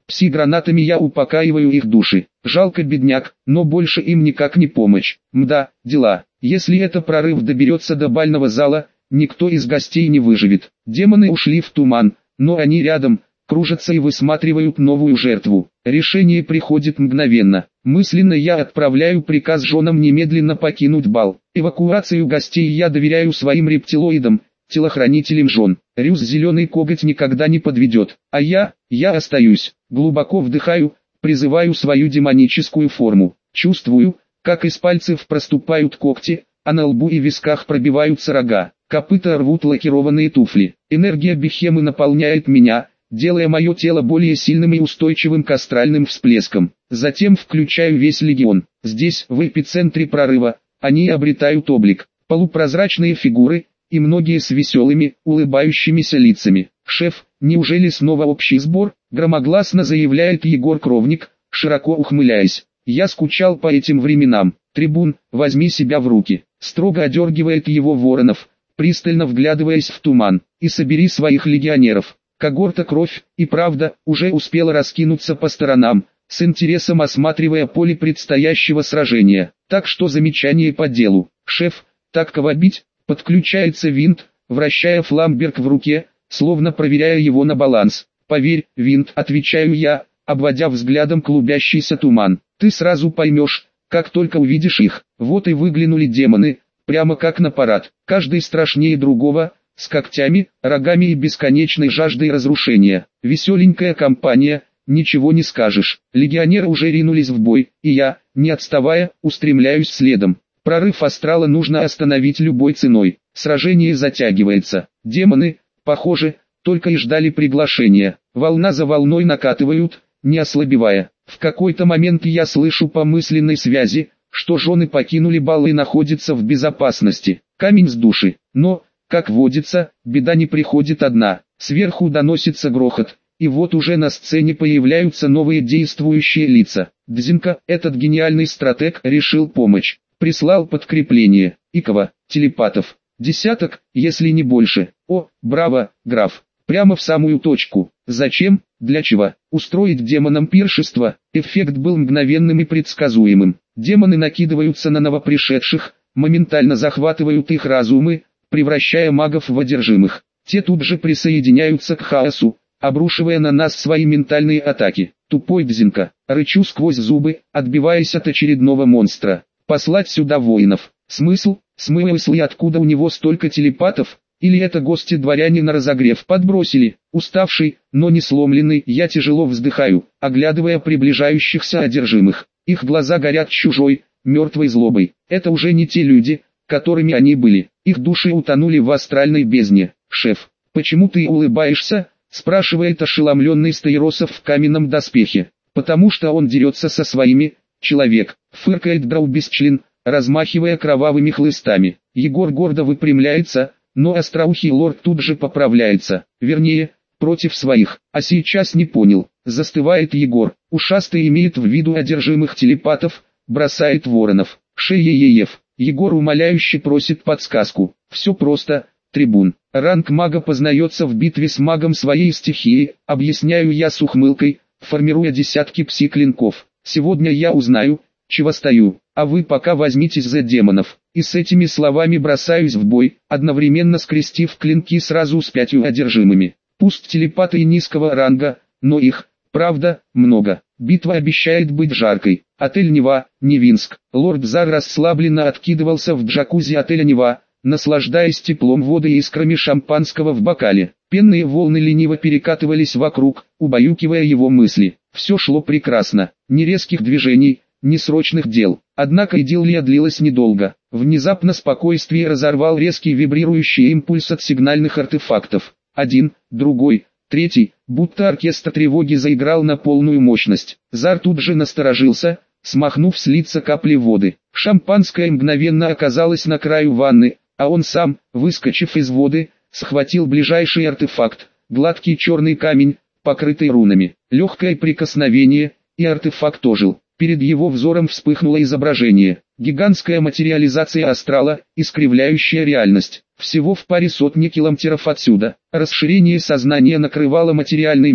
Пси-гранатами я упокаиваю их души. Жалко бедняк, но больше им никак не помочь. Мда, дела. Если это прорыв доберется до бального зала, никто из гостей не выживет. Демоны ушли в туман, но они рядом, кружатся и высматривают новую жертву. Решение приходит мгновенно. Мысленно я отправляю приказ женам немедленно покинуть бал. Эвакуацию гостей я доверяю своим рептилоидам, телохранителям жен. Рюс зеленый коготь никогда не подведет. А я остаюсь. Глубоко вдыхаю, призываю свою демоническую форму. Чувствую, как из пальцев проступают когти, а на лбу и висках пробиваются рога. Копыта рвут лакированные туфли. Энергия Бехемы наполняет меня, делая мое тело более сильным и устойчивым к астральным всплескам. Затем включаю весь легион. Здесь, в эпицентре прорыва, они обретают облик. Полупрозрачные фигуры, и многие с веселыми, улыбающимися лицами. «Шеф, неужели снова общий сбор?» — громогласно заявляет Егор Кровник, широко ухмыляясь. «Я скучал по этим временам. Трибун, возьми себя в руки», — строго одергивает его Воронов, пристально вглядываясь в туман, «и собери своих легионеров». Когорта «Кровь» и «Правда» уже успела раскинуться по сторонам, с интересом осматривая поле предстоящего сражения. Так что замечание по делу. «Шеф, так кого бить?» — подключается Винт, вращая фламберг в руке, словно проверяя его на баланс. «Поверь, Винт», — отвечаю я, обводя взглядом клубящийся туман. «Ты сразу поймешь, как только увидишь их». Вот и выглянули демоны, прямо как на парад, каждый страшнее другого, с когтями, рогами и бесконечной жаждой разрушения. Веселенькая компания, ничего не скажешь. Легионеры уже ринулись в бой, и я, не отставая, устремляюсь следом. Прорыв астрала нужно остановить любой ценой. Сражение затягивается. Демоны, похоже, только и ждали приглашения. Волна за волной накатывают, не ослабевая. В какой-то момент я слышу по мысленной связи, что жены покинули бал и находятся в безопасности. Камень с души. Но, как водится, беда не приходит одна. Сверху доносится грохот, и вот уже на сцене появляются новые действующие лица. Дзинка, этот гениальный стратег, решил помочь. Прислал подкрепление. Икова, телепатов. Десяток, если не больше. О, браво, граф. Прямо в самую точку. Зачем? Для чего? Устроить демонам пиршество. Эффект был мгновенным и предсказуемым. Демоны накидываются на новопришедших, моментально захватывают их разумы, превращая магов в одержимых. Те тут же присоединяются к хаосу, обрушивая на нас свои ментальные атаки. Тупой Дзинка, рычу сквозь зубы, отбиваясь от очередного монстра. Послать сюда воинов. Смысл? Смыслы, откуда у него столько телепатов? Или это гости-дворяне на разогрев подбросили? Уставший, но не сломленный, я тяжело вздыхаю, оглядывая приближающихся одержимых. Их глаза горят чужой, мертвой злобой. Это уже не те люди, которыми они были. Их души утонули в астральной бездне. «Шеф, почему ты улыбаешься?» — спрашивает ошеломленный Стаиросов в каменном доспехе. «Потому что он дерется со своими, человек», — фыркает Драубесчлен, размахивая кровавыми хлыстами. Егор гордо выпрямляется, но остроухий лорд тут же поправляется. Вернее, против своих. А сейчас не понял. Застывает Егор. Ушастый имеет в виду одержимых телепатов, бросает Воронов. Шееев. Егор умоляюще просит подсказку. Все просто, трибун. Ранг мага познается в битве с магом своей стихии, объясняю я с ухмылкой, формируя десятки пси-клинков. Сегодня я узнаю, чего стою, а вы пока возьмитесь за демонов. И с этими словами бросаюсь в бой, одновременно скрестив клинки сразу с 5 одержимыми. Пусть телепаты и низкого ранга, но их, правда, много. Битва обещает быть жаркой. Отель Нева, Невинск. Лорд Зар расслабленно откидывался в джакузи отеля Нева, наслаждаясь теплом воды и искрами шампанского в бокале. Пенные волны лениво перекатывались вокруг, убаюкивая его мысли. Все шло прекрасно, ни резких движений, ни срочных дел. Однако идиллия длилась недолго. Внезапно спокойствие разорвал резкий вибрирующий импульс от сигнальных артефактов. Один, другой, третий, будто оркестр тревоги заиграл на полную мощность. Зар тут же насторожился, смахнув с лица капли воды. Шампанское мгновенно оказалось на краю ванны, а он сам, выскочив из воды, схватил ближайший артефакт, гладкий черный камень, покрытый рунами. Легкое прикосновение, и артефакт ожил. Перед его взором вспыхнуло изображение. Гигантская материализация астрала, искривляющая реальность. Всего в паре сотни километров отсюда. Расширение сознания накрывало материальный мир,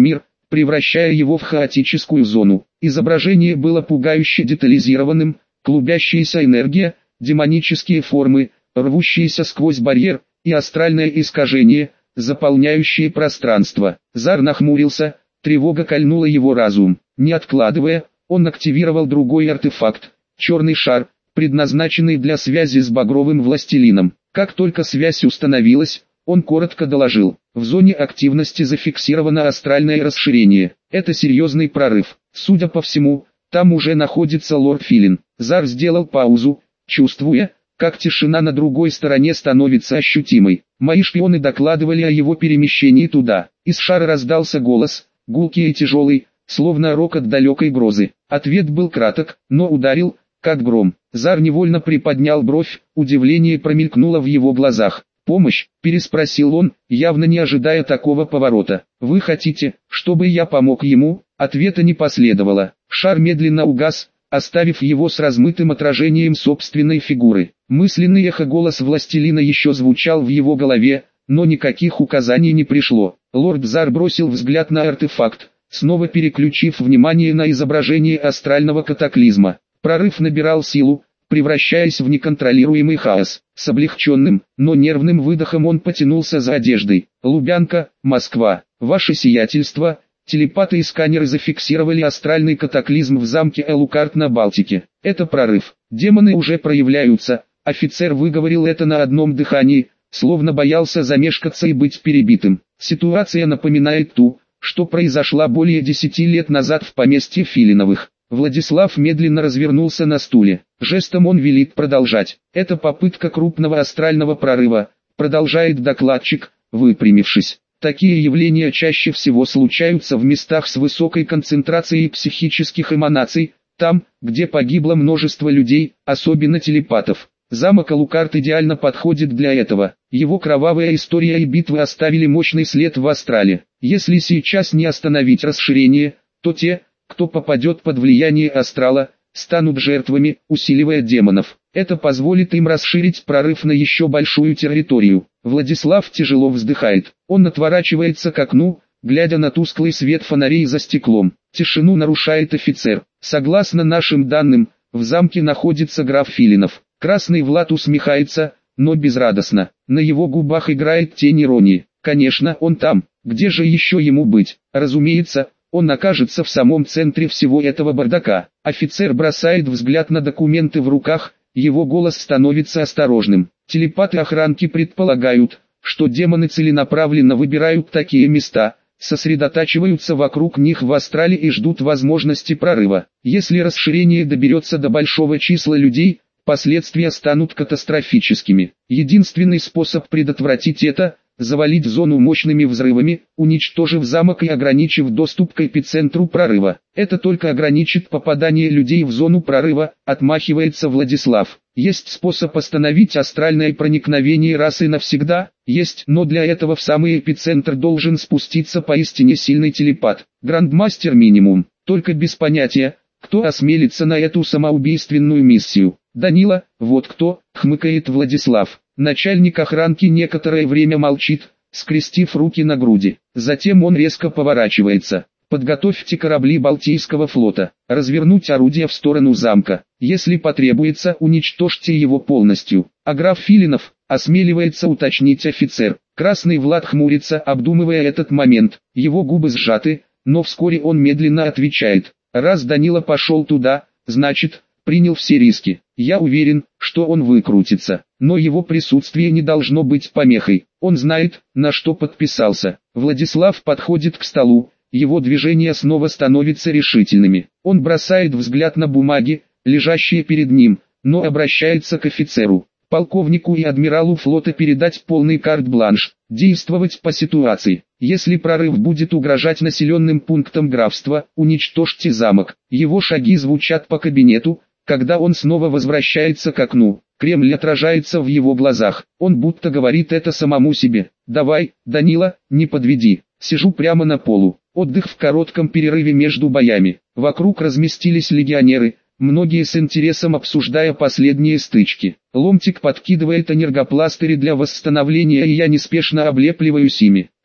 превращая его в хаотическую зону. Изображение было пугающе детализированным, клубящаяся энергия, демонические формы, рвущиеся сквозь барьер, и астральное искажение, заполняющее пространство. Зар нахмурился, тревога кольнула его разум. Не откладывая, он активировал другой артефакт, черный шар, предназначенный для связи с багровым властелином. Как только связь установилась, он коротко доложил: в зоне активности зафиксировано астральное расширение. Это серьезный прорыв. Судя по всему, там уже находится лорд Филин. Зар сделал паузу, чувствуя, как тишина на другой стороне становится ощутимой. Мои шпионы докладывали о его перемещении туда. Из шара раздался голос, гулкий и тяжелый, словно рокот далекой грозы. Ответ был краток, но ударил, как гром. Зар невольно приподнял бровь, удивление промелькнуло в его глазах. «Помощь?» – переспросил он, явно не ожидая такого поворота. «Вы хотите, чтобы я помог ему?» Ответа не последовало. Шар медленно угас, оставив его с размытым отражением собственной фигуры. Мысленный эхо-голос властелина еще звучал в его голове, но никаких указаний не пришло. Лорд Зар бросил взгляд на артефакт, снова переключив внимание на изображение астрального катаклизма. Прорыв набирал силу, превращаясь в неконтролируемый хаос. С облегченным, но нервным выдохом он потянулся за одеждой. «Лубянка, Москва. Ваше сиятельство». Телепаты и сканеры зафиксировали астральный катаклизм в замке Элукарт на Балтике. Это прорыв. Демоны уже проявляются. Офицер выговорил это на одном дыхании, словно боялся замешкаться и быть перебитым. Ситуация напоминает ту, что произошла более 10 лет назад в поместье Филиновых. Владислав медленно развернулся на стуле. Жестом он велит продолжать. Это попытка крупного астрального прорыва, продолжает докладчик, выпрямившись. Такие явления чаще всего случаются в местах с высокой концентрацией психических эманаций, там, где погибло множество людей, особенно телепатов. Замок Элукарт идеально подходит для этого. Его кровавая история и битвы оставили мощный след в астрале. Если сейчас не остановить расширение, то те, кто попадет под влияние астрала, станут жертвами, усиливая демонов. Это позволит им расширить прорыв на еще большую территорию. Владислав тяжело вздыхает. Он отворачивается к окну, глядя на тусклый свет фонарей за стеклом. Тишину нарушает офицер. Согласно нашим данным, в замке находится граф Филинов. Красный Влад усмехается, но безрадостно. На его губах играет тень иронии. Конечно, он там. Где же еще ему быть? Разумеется, он окажется в самом центре всего этого бардака. Офицер бросает взгляд на документы в руках, его голос становится осторожным. Телепаты-охранки предполагают, что демоны целенаправленно выбирают такие места, сосредотачиваются вокруг них в астрале и ждут возможности прорыва. Если расширение доберется до большого числа людей, последствия станут катастрофическими. Единственный способ предотвратить это – завалить зону мощными взрывами, уничтожив замок и ограничив доступ к эпицентру прорыва. Это только ограничит попадание людей в зону прорыва, отмахивается Владислав. Есть способ остановить астральное проникновение раз и навсегда? Есть, но для этого в самый эпицентр должен спуститься поистине сильный телепат. Грандмастер минимум, только без понятия, кто осмелится на эту самоубийственную миссию. Данила, вот кто, хмыкает Владислав. Начальник охранки некоторое время молчит, скрестив руки на груди. Затем он резко поворачивается. Подготовьте корабли Балтийского флота, развернуть орудия в сторону замка. Если потребуется, уничтожьте его полностью. А граф Филинов, осмеливается уточнить офицер. Красный Влад хмурится, обдумывая этот момент. Его губы сжаты, но вскоре он медленно отвечает. Раз Данила пошел туда, значит, принял все риски. Я уверен, что он выкрутится, но его присутствие не должно быть помехой. Он знает, на что подписался. Владислав подходит к столу, его движения снова становятся решительными. Он бросает взгляд на бумаги, лежащие перед ним, но обращается к офицеру, полковнику и адмиралу флота передать полный карт-бланш, действовать по ситуации. Если прорыв будет угрожать населенным пунктам графства, уничтожьте замок. Его шаги звучат по кабинету, когда он снова возвращается к окну. Кремль отражается в его глазах. Он будто говорит это самому себе. «Давай, Данила, не подведи». Сижу прямо на полу. Отдых в коротком перерыве между боями. Вокруг разместились легионеры, многие с интересом обсуждая последние стычки. Ломтик подкидывает энергопластыри для восстановления, и я неспешно облепливаюсь ими.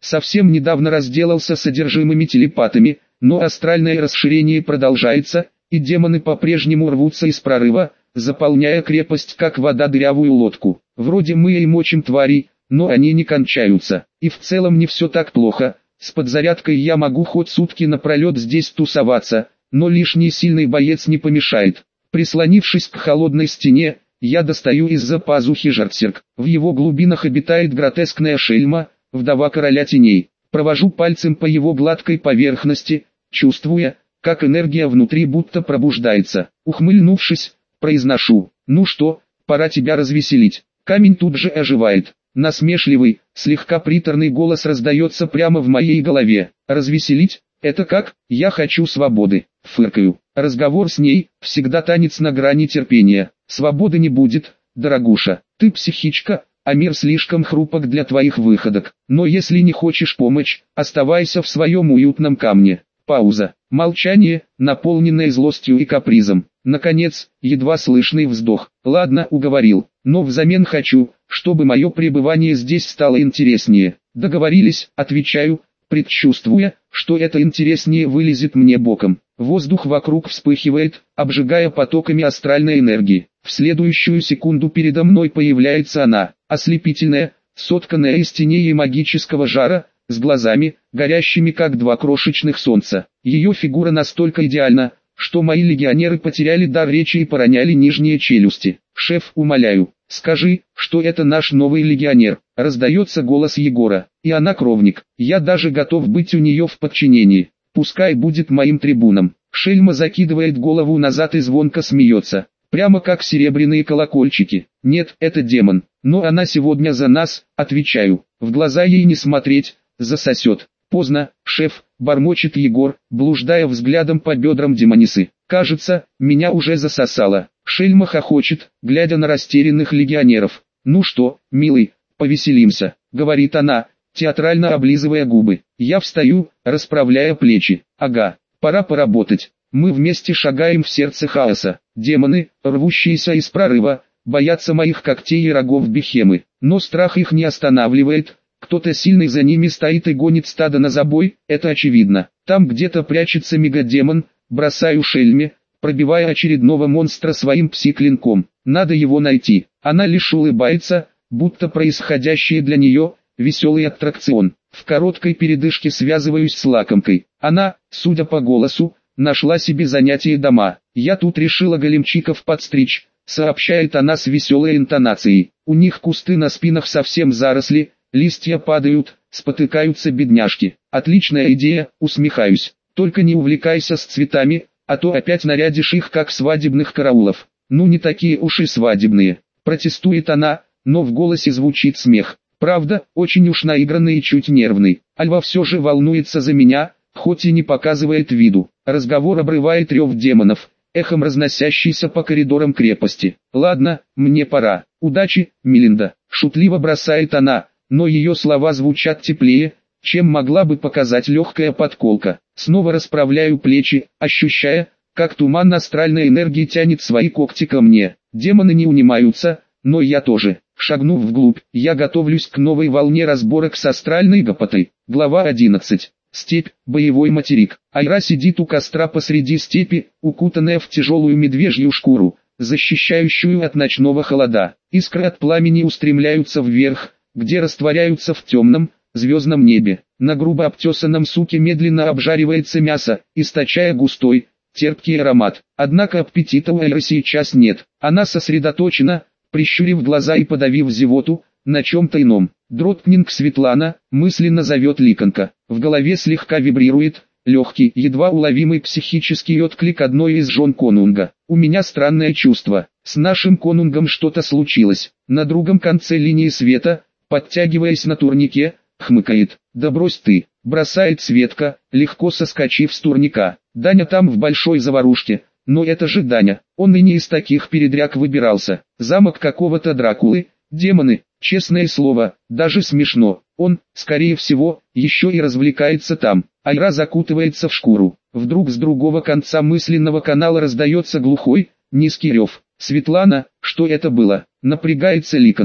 Совсем недавно разделался с содержимыми телепатами, но астральное расширение продолжается, и демоны по-прежнему рвутся из прорыва, заполняя крепость как вода дырявую лодку. Вроде мы и мочим тварей, но они не кончаются. И в целом не все так плохо. С подзарядкой я могу хоть сутки напролет здесь тусоваться, но лишний сильный боец не помешает. Прислонившись к холодной стене, я достаю из-за пазухи жертсерк. В его глубинах обитает гротескная шельма, вдова короля теней. Провожу пальцем по его гладкой поверхности, чувствуя, как энергия внутри будто пробуждается. Ухмыльнувшись, произношу: «Ну что, пора тебя развеселить». Камень тут же оживает. Насмешливый, слегка приторный голос раздается прямо в моей голове. «Развеселить? Это как? Я хочу свободы». Фыркаю. Разговор с ней – всегда танец на грани терпения. Свободы не будет, дорогуша. Ты психичка, а мир слишком хрупок для твоих выходок. Но если не хочешь помочь, оставайся в своем уютном камне. Пауза. Молчание, наполненное злостью и капризом. Наконец, едва слышный вздох. Ладно, уговорил, но взамен хочу, чтобы мое пребывание здесь стало интереснее. Договорились, отвечаю, предчувствуя, что это интереснее вылезет мне боком. Воздух вокруг вспыхивает, обжигая потоками астральной энергии. В следующую секунду передо мной появляется она, ослепительная, сотканная из теней и магического жара, с глазами, горящими как два крошечных солнца. Ее фигура настолько идеальна, что мои легионеры потеряли дар речи и пороняли нижние челюсти. «Шеф, умоляю, скажи, что это наш новый легионер», — раздается голос Егора. «И она кровник, я даже готов быть у нее в подчинении, пускай будет моим трибуном». Шельма закидывает голову назад и звонко смеется, прямо как серебряные колокольчики. «Нет, это демон, но она сегодня за нас», — отвечаю. В глаза ей не смотреть, засосет. «Поздно, шеф», — бормочет Егор, блуждая взглядом по бедрам демонисы. «Кажется, меня уже засосало». Шельма хохочет, глядя на растерянных легионеров. «Ну что, милый, повеселимся», — говорит она, театрально облизывая губы. Я встаю, расправляя плечи. «Ага, пора поработать». Мы вместе шагаем в сердце хаоса. Демоны, рвущиеся из прорыва, боятся моих когтей и рогов бехемы. Но страх их не останавливает. Кто-то сильный за ними стоит и гонит стадо на забой, это очевидно. Там где-то прячется мегадемон, бросаю Шельме, пробивая очередного монстра своим пси-клинком. Надо его найти. Она лишь улыбается, будто происходящее для нее – веселый аттракцион. В короткой передышке связываюсь с лакомкой. Она, судя по голосу, нашла себе занятие дома. «Я тут решила големчиков подстричь», — сообщает она с веселой интонацией. «У них кусты на спинах совсем заросли, листья падают, спотыкаются бедняжки». «Отличная идея», — усмехаюсь. «Только не увлекайся с цветами, а то опять нарядишь их как свадебных караулов». «Ну не такие уж и свадебные», — протестует она, но в голосе звучит смех. Правда, очень уж наигранный и чуть нервный. Альва все же волнуется за меня, хоть и не показывает виду. Разговор обрывает рев демонов, эхом разносящийся по коридорам крепости. «Ладно, мне пора. Удачи, Мелинда», — шутливо бросает она, но ее слова звучат теплее, чем могла бы показать легкая подколка. Снова расправляю плечи, ощущая, как туман астральной энергии тянет свои когти ко мне. Демоны не унимаются, но я тоже. Шагнув вглубь, я готовлюсь к новой волне разборок с астральной гопотой. Глава 11. Степь, боевой материк. Айра сидит у костра посреди степи, укутанная в тяжелую медвежью шкуру, защищающую от ночного холода. Искры от пламени устремляются вверх, где растворяются в темном, звездном небе. На грубо обтесанном суке медленно обжаривается мясо, источая густой, терпкий аромат. Однако аппетита у Айры сейчас нет. Она сосредоточена, прищурив глаза и подавив зевоту, на чем-то ином. «Дротнинг Светлана», мысленно зовет Ликанка. В голове слегка вибрирует, легкий, едва уловимый психический отклик одной из жен конунга. «У меня странное чувство. С нашим конунгом что-то случилось». На другом конце линии света, подтягиваясь на турнике, хмыкает. «Да брось ты», бросает Светка, легко соскочив с турника. «Даня там в большой заварушке». Но это же Даня, он и не из таких передряг выбирался. Замок какого-то Дракулы, демоны, честное слово, даже смешно. Он, скорее всего, еще и развлекается там. Айра закутывается в шкуру. Вдруг с другого конца мысленного канала раздается глухой, низкий рев. «Светлана, что это было?» Напрягается Ликанка.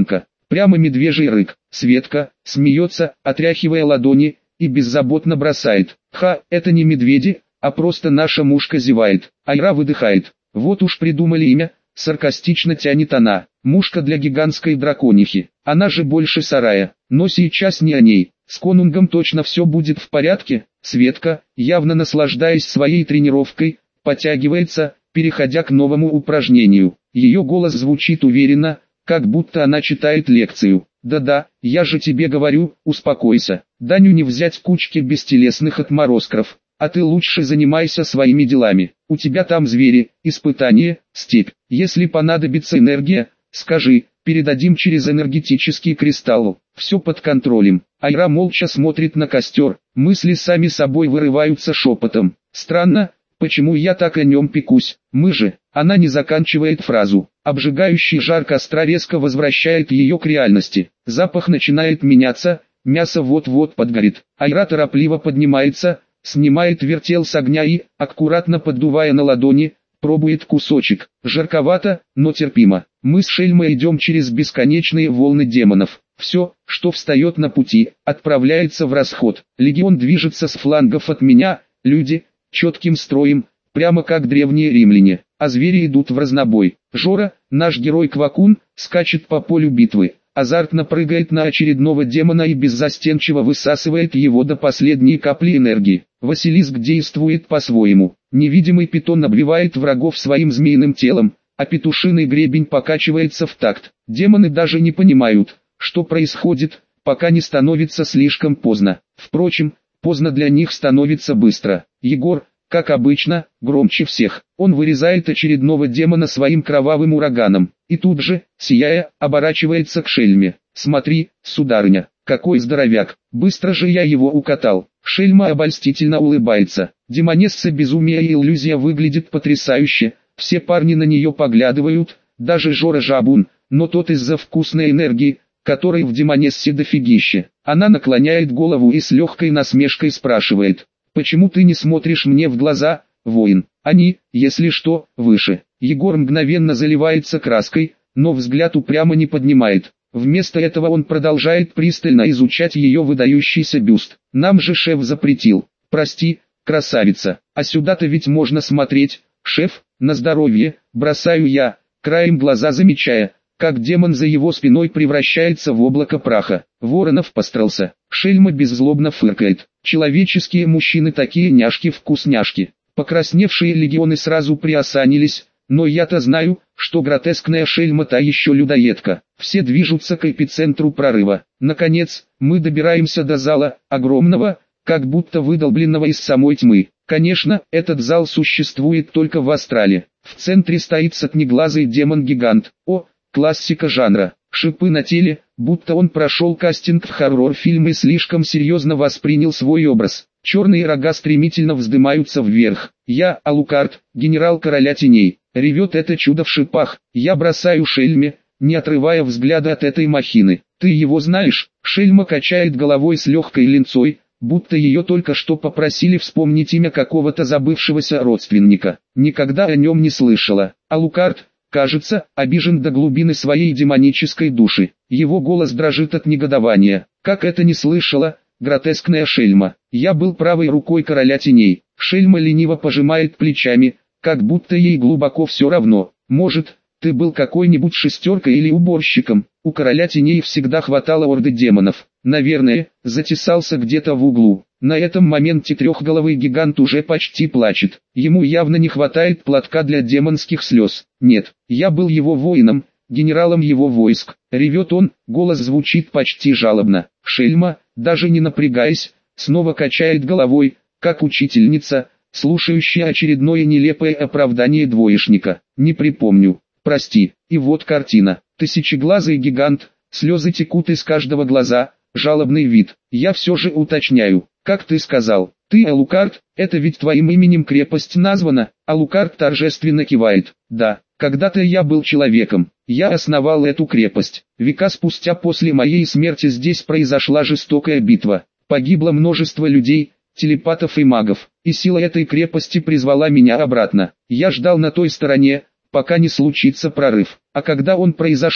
Прямо медвежий рык. Светка смеется, отряхивая ладони, и беззаботно бросает. Ха, это не медведи, а просто наша мушка зевает. Айра выдыхает. Вот уж придумали имя, саркастично тянет она. Мушка для гигантской драконихи. Она же больше сарая. Но сейчас не о ней. С конунгом точно все будет в порядке. Светка, явно наслаждаясь своей тренировкой, подтягивается, переходя к новому упражнению. Ее голос звучит уверенно, как будто она читает лекцию. «Да-да, я же тебе говорю, успокойся. Даню не взять кучки бестелесных отморозков, а ты лучше занимайся своими делами. У тебя там звери, испытания, степь. Если понадобится энергия, скажи, передадим через энергетический кристалл. Все под контролем». Айра молча смотрит на костер, мысли сами собой вырываются шепотом. «Странно, почему я так о нем пекусь? Мы же...» Она не заканчивает фразу. Обжигающий жар костра резко возвращает ее к реальности. Запах начинает меняться, мясо вот-вот подгорит. Айра торопливо поднимается, снимает вертел с огня и, аккуратно поддувая на ладони, пробует кусочек. Жарковато, но терпимо. Мы с Шельмой идем через бесконечные волны демонов. Все, что встает на пути, отправляется в расход. Легион движется с флангов от меня, люди, четким строем, прямо как древние римляне, а звери идут в разнобой. Жора, наш герой Квакун, скачет по полю битвы, азартно прыгает на очередного демона и беззастенчиво высасывает его до последней капли энергии. Василиск действует по-своему. Невидимый питон обвивает врагов своим змеиным телом, а петушиный гребень покачивается в такт. Демоны даже не понимают, что происходит, пока не становится слишком поздно. Впрочем, поздно для них становится быстро. Егор, как обычно, громче всех. Он вырезает очередного демона своим кровавым ураганом. И тут же, сияя, оборачивается к Шельме. «Смотри, сударыня, какой здоровяк, быстро же я его укатал». Шельма обольстительно улыбается. Демонесса безумия и иллюзия выглядит потрясающе. Все парни на нее поглядывают, даже Жора Жабун, но тот из-за вкусной энергии, которой в демонессе дофигище. Она наклоняет голову и с легкой насмешкой спрашивает: «Почему ты не смотришь мне в глаза, воин? Они, если что, выше». Егор мгновенно заливается краской, но взгляд упрямо не поднимает. Вместо этого он продолжает пристально изучать ее выдающийся бюст. «Нам же шеф запретил». «Прости, красавица, а сюда-то ведь можно смотреть, шеф, на здоровье», бросаю я, краем глаза замечая, как демон за его спиной превращается в облако праха. Воронов пострался. Шельма беззлобно фыркает. Человеческие мужчины такие няшки-вкусняшки. Покрасневшие легионы сразу приосанились, но я-то знаю, что гротескная Шельма та еще людоедка. Все движутся к эпицентру прорыва. Наконец, мы добираемся до зала, огромного, как будто выдолбленного из самой тьмы. Конечно, этот зал существует только в астрале. В центре стоит сотнеглазый демон-гигант. О, классика жанра. Шипы на теле, будто он прошел кастинг в хоррор-фильм и слишком серьезно воспринял свой образ. Черные рога стремительно вздымаются вверх. «Я, Алукард, генерал короля теней». Ревет это чудо в шипах. Я бросаю Шельме, не отрывая взгляда от этой махины. «Ты его знаешь?» Шельма качает головой с легкой линцой, будто ее только что попросили вспомнить имя какого-то забывшегося родственника. Никогда о нем не слышала. Алукард, кажется, обижен до глубины своей демонической души. Его голос дрожит от негодования. «Как это не слышала, гротескная Шельма? Я был правой рукой короля теней». Шельма лениво пожимает плечами, как будто ей глубоко все равно. «Может, ты был какой-нибудь шестеркой или уборщиком? У короля теней всегда хватало орды демонов. Наверное, затесался где-то в углу». На этом моменте трехголовый гигант уже почти плачет. Ему явно не хватает платка для демонских слез. «Нет, я был его воином, генералом его войск», ревет он, голос звучит почти жалобно. Шельма, даже не напрягаясь, снова качает головой, как учительница, слушающая очередное нелепое оправдание двоечника. «Не припомню. Прости». И вот картина. Тысячеглазый гигант, слезы текут из каждого глаза, жалобный вид. Я все же уточняю. «Как ты сказал? Ты Алукард, это ведь твоим именем крепость названа?» Алукард торжественно кивает. «Да, когда-то я был человеком. Я основал эту крепость. Века спустя после моей смерти здесь произошла жестокая битва. Погибло множество людей, телепатов и магов. И сила этой крепости призвала меня обратно. Я ждал на той стороне, пока не случится прорыв. А когда он произошел,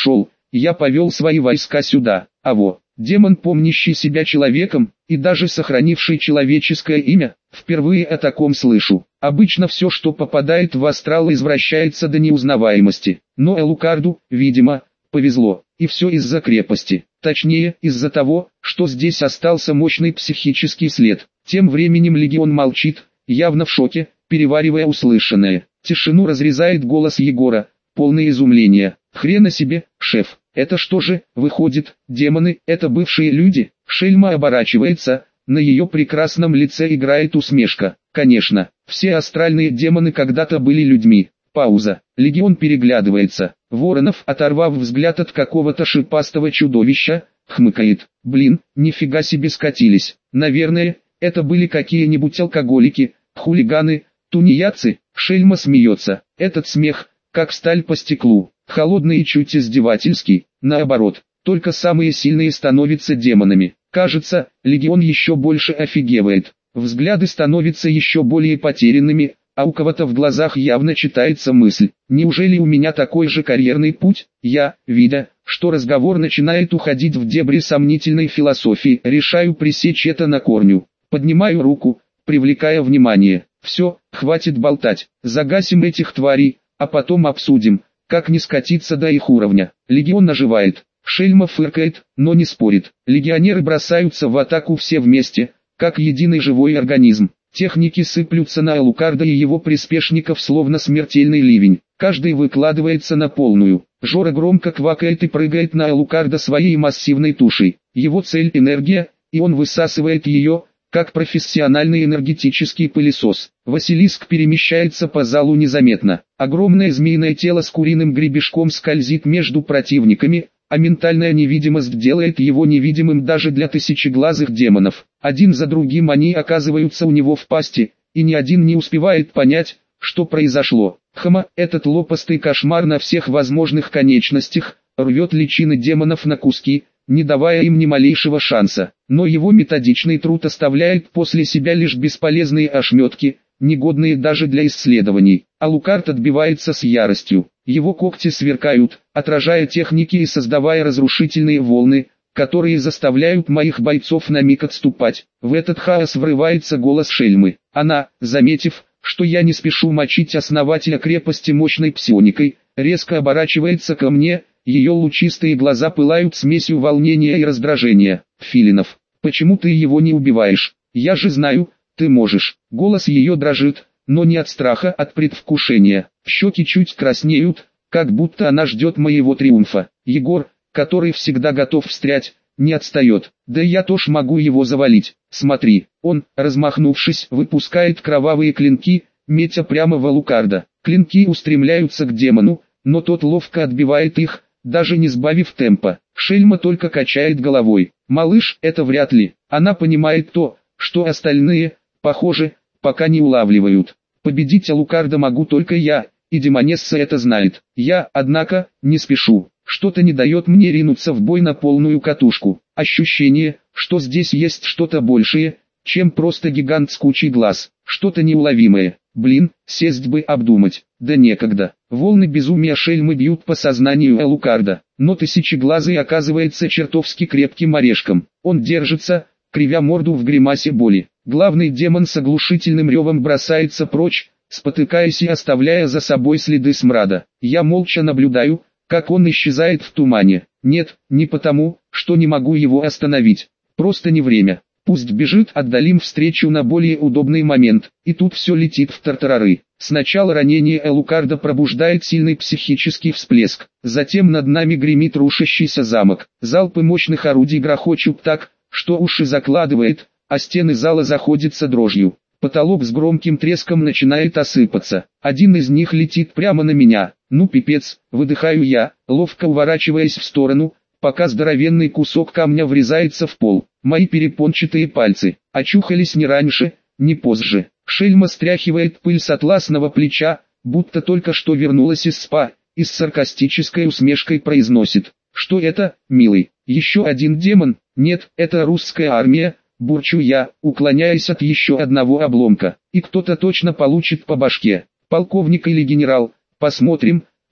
я повел свои войска сюда. Демон, помнящий себя человеком, и даже сохранивший человеческое имя, впервые о таком слышу. Обычно все, что попадает в астрал, извращается до неузнаваемости. Но Элукарду, видимо, повезло. И все из-за крепости. Точнее, из-за того, что здесь остался мощный психический след. Тем временем легион молчит, явно в шоке, переваривая услышанное. Тишину разрезает голос Егора, полное изумления. Хрена себе, шеф. Это что же, выходит, демоны – это бывшие люди? Шельма оборачивается, на ее прекрасном лице играет усмешка. Конечно, все астральные демоны когда-то были людьми. Пауза. Легион переглядывается. Воронов, оторвав взгляд от какого-то шипастого чудовища, хмыкает. Блин, нифига себе скатились. Наверное, это были какие-нибудь алкоголики, хулиганы, тунеядцы. Шельма смеется. Этот смех, как сталь по стеклу. Холодный и чуть издевательский, наоборот, только самые сильные становятся демонами. Кажется, легион еще больше офигевает. Взгляды становятся еще более потерянными, а у кого-то в глазах явно читается мысль. Неужели у меня такой же карьерный путь? Я, видя, что разговор начинает уходить в дебри сомнительной философии, решаю пресечь это на корню. Поднимаю руку, привлекая внимание. Все, хватит болтать, загасим этих тварей, а потом обсудим, как не скатиться до их уровня. Легион оживает. Шельма фыркает, но не спорит. Легионеры бросаются в атаку все вместе, как единый живой организм. Техники сыплются на Элукарда и его приспешников словно смертельный ливень. Каждый выкладывается на полную. Жора громко квакает и прыгает на Элукарда своей массивной тушей. Его цель – энергия, и он высасывает ее, как профессиональный энергетический пылесос. Василиск перемещается по залу незаметно. Огромное змеиное тело с куриным гребешком скользит между противниками, а ментальная невидимость делает его невидимым даже для тысячеглазых демонов. Один за другим они оказываются у него в пасти, и ни один не успевает понять, что произошло. Этот лопастый кошмар на всех возможных конечностях, рвет личины демонов на куски, не давая им ни малейшего шанса. Но его методичный труд оставляет после себя лишь бесполезные ошметки, негодные даже для исследований. Алукард отбивается с яростью. Его когти сверкают, отражая техники и создавая разрушительные волны, которые заставляют моих бойцов на миг отступать. В этот хаос врывается голос Шельмы. Она, заметив, что я не спешу мочить основателя крепости мощной псионикой, резко оборачивается ко мне. Ее лучистые глаза пылают смесью волнения и раздражения. Филинов, почему ты его не убиваешь? Я же знаю, ты можешь. Голос ее дрожит, но не от страха, от предвкушения. Щеки чуть краснеют, как будто она ждет моего триумфа. Егор, который всегда готов встрять, не отстает. Да я тоже могу его завалить. Смотри, он, размахнувшись, выпускает кровавые клинки, метя прямо в Алукарда. Клинки устремляются к демону, но тот ловко отбивает их, даже не сбавив темпа. Шельма только качает головой. Малыш, это вряд ли. Она понимает то, что остальные, похоже, пока не улавливают. Победить Алукарда могу только я, и Демонесса это знает. Я, однако, не спешу. Что-то не дает мне ринуться в бой на полную катушку. Ощущение, что здесь есть что-то большее, чем просто гигант с кучей глаз. Что-то неуловимое. Блин, сесть бы обдумать. Да некогда. Волны безумия Шельмы бьют по сознанию Элукарда. Но тысячеглазый оказывается чертовски крепким орешком. Он держится, кривя морду в гримасе боли. Главный демон с оглушительным ревом бросается прочь, спотыкаясь и оставляя за собой следы смрада. Я молча наблюдаю, как он исчезает в тумане. Нет, не потому, что не могу его остановить. Просто не время. Пусть бежит, отдалим встречу на более удобный момент. И тут все летит в тартарары. Сначала ранение Элукарда пробуждает сильный психический всплеск. Затем над нами гремит рушащийся замок. Залпы мощных орудий грохочут так, что уши закладывает, а стены зала заходятся дрожью. Потолок с громким треском начинает осыпаться. Один из них летит прямо на меня. Ну пипец, выдыхаю я, ловко уворачиваясь в сторону, пока здоровенный кусок камня врезается в пол. Мои перепончатые пальцы очухались не раньше, не позже. Шельма стряхивает пыль с атласного плеча, будто только что вернулась из спа, и с саркастической усмешкой произносит: «Что это, милый, еще один демон?» «Нет, это русская армия», бурчу я, уклоняясь от еще одного обломка. «И кто-то точно получит по башке. Полковник или генерал, посмотрим,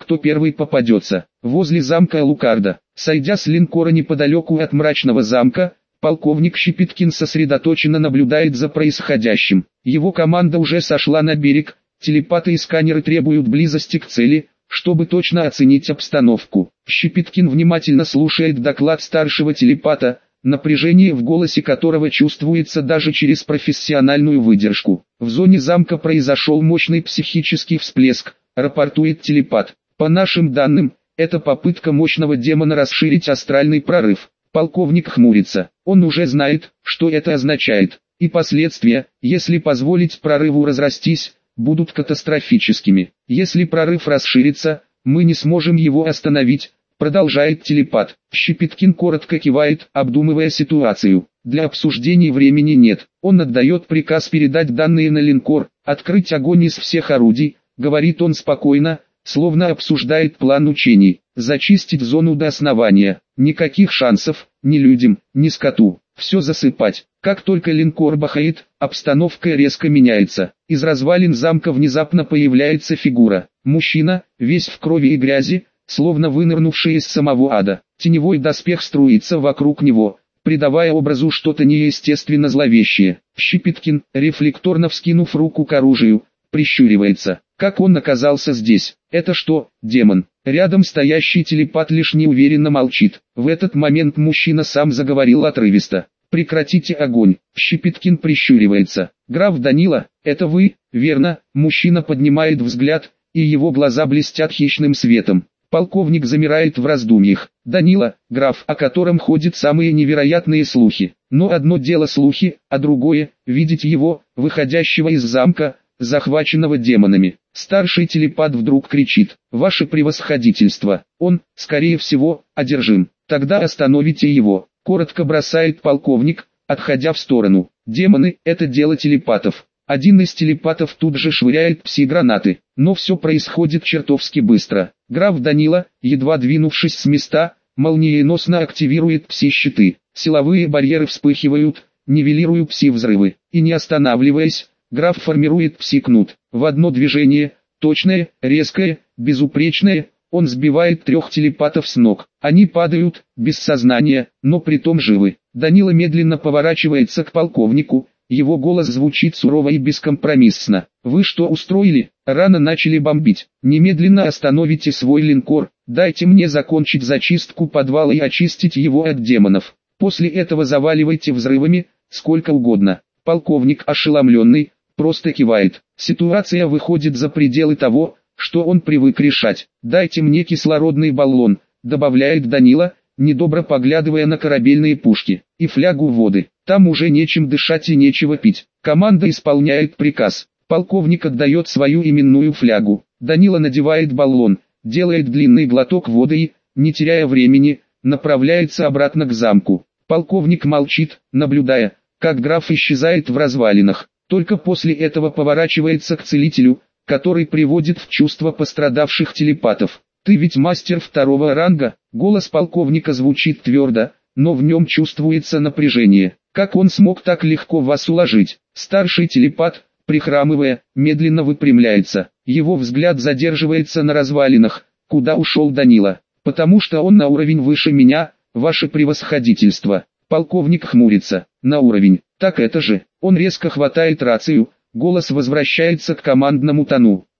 кто первый попадется. Возле замка Лукарда, сойдя с линкора неподалеку от мрачного замка, полковник Щепеткин сосредоточенно наблюдает за происходящим. Его команда уже сошла на берег, телепаты и сканеры требуют близости к цели, чтобы точно оценить обстановку. Щепеткин внимательно слушает доклад старшего телепата, напряжение в голосе которого чувствуется даже через профессиональную выдержку. В зоне замка произошел мощный психический всплеск, рапортует телепат. По нашим данным, это попытка мощного демона расширить астральный прорыв. Полковник хмурится. Он уже знает, что это означает. И последствия, если позволить прорыву разрастись, будут катастрофическими. Если прорыв расширится, мы не сможем его остановить, продолжает телепат. Щепеткин коротко кивает, обдумывая ситуацию. Для обсуждений времени нет. Он отдает приказ передать данные на линкор, открыть огонь из всех орудий, говорит он спокойно, словно обсуждает план учений. Зачистить зону до основания. Никаких шансов, ни людям, ни скоту. Все засыпать. Как только линкор бахает, обстановка резко меняется. Из развалин замка внезапно появляется фигура. Мужчина, весь в крови и грязи, словно вынырнувший из самого ада. Теневой доспех струится вокруг него, придавая образу что-то неестественно зловещее. Щепеткин, рефлекторно вскинув руку к оружию, прищуривается. Как он оказался здесь? Это что, демон? Рядом стоящий телепат лишь неуверенно молчит. В этот момент мужчина сам заговорил отрывисто. «Прекратите огонь!» Щепеткин прищуривается. «Граф Данила, это вы?» «Верно». Мужчина поднимает взгляд, и его глаза блестят хищным светом. Полковник замирает в раздумьях. Данила, граф, о котором ходят самые невероятные слухи. Но одно дело слухи, а другое – видеть его, выходящего из замка, захваченного демонами. Старший телепат вдруг кричит: «Ваше превосходительство! Он, скорее всего, одержим. Тогда остановите его!» Коротко бросает полковник, отходя в сторону. Демоны – это дело телепатов. Один из телепатов тут же швыряет пси-гранаты. Но все происходит чертовски быстро. Граф Данила, едва двинувшись с места, молниеносно активирует пси-щиты. Силовые барьеры вспыхивают, нивелируя пси-взрывы. И не останавливаясь, граф формирует пси-кнут. В одно движение, точное, резкое, безупречное, он сбивает 3 телепатов с ног. Они падают, без сознания, но притом живы. Данила медленно поворачивается к полковнику, его голос звучит сурово и бескомпромиссно. «Вы что устроили? Рано начали бомбить. Немедленно остановите свой линкор, дайте мне закончить зачистку подвала и очистить его от демонов. После этого заваливайте взрывами, сколько угодно». Полковник, ошеломленный, просто кивает. Ситуация выходит за пределы того, что он привык решать. «Дайте мне кислородный баллон», добавляет Данила, недобро поглядывая на корабельные пушки, «и флягу воды. Там уже нечем дышать и нечего пить». Команда исполняет приказ. Полковник отдает свою именную флягу. Данила надевает баллон, делает длинный глоток воды и, не теряя времени, направляется обратно к замку. Полковник молчит, наблюдая, как граф исчезает в развалинах. Только после этого поворачивается к целителю, который приводит в чувство пострадавших телепатов. «Ты ведь мастер 2-го ранга?» Голос полковника звучит твердо, но в нем чувствуется напряжение. «Как он смог так легко вас уложить?» Старший телепат, прихрамывая, медленно выпрямляется. Его взгляд задерживается на развалинах, куда ушел Данила. «Потому что он на уровень выше меня, ваше превосходительство». Полковник хмурится. «На уровень? Так это же». Он резко хватает рацию, голос возвращается к командному тону.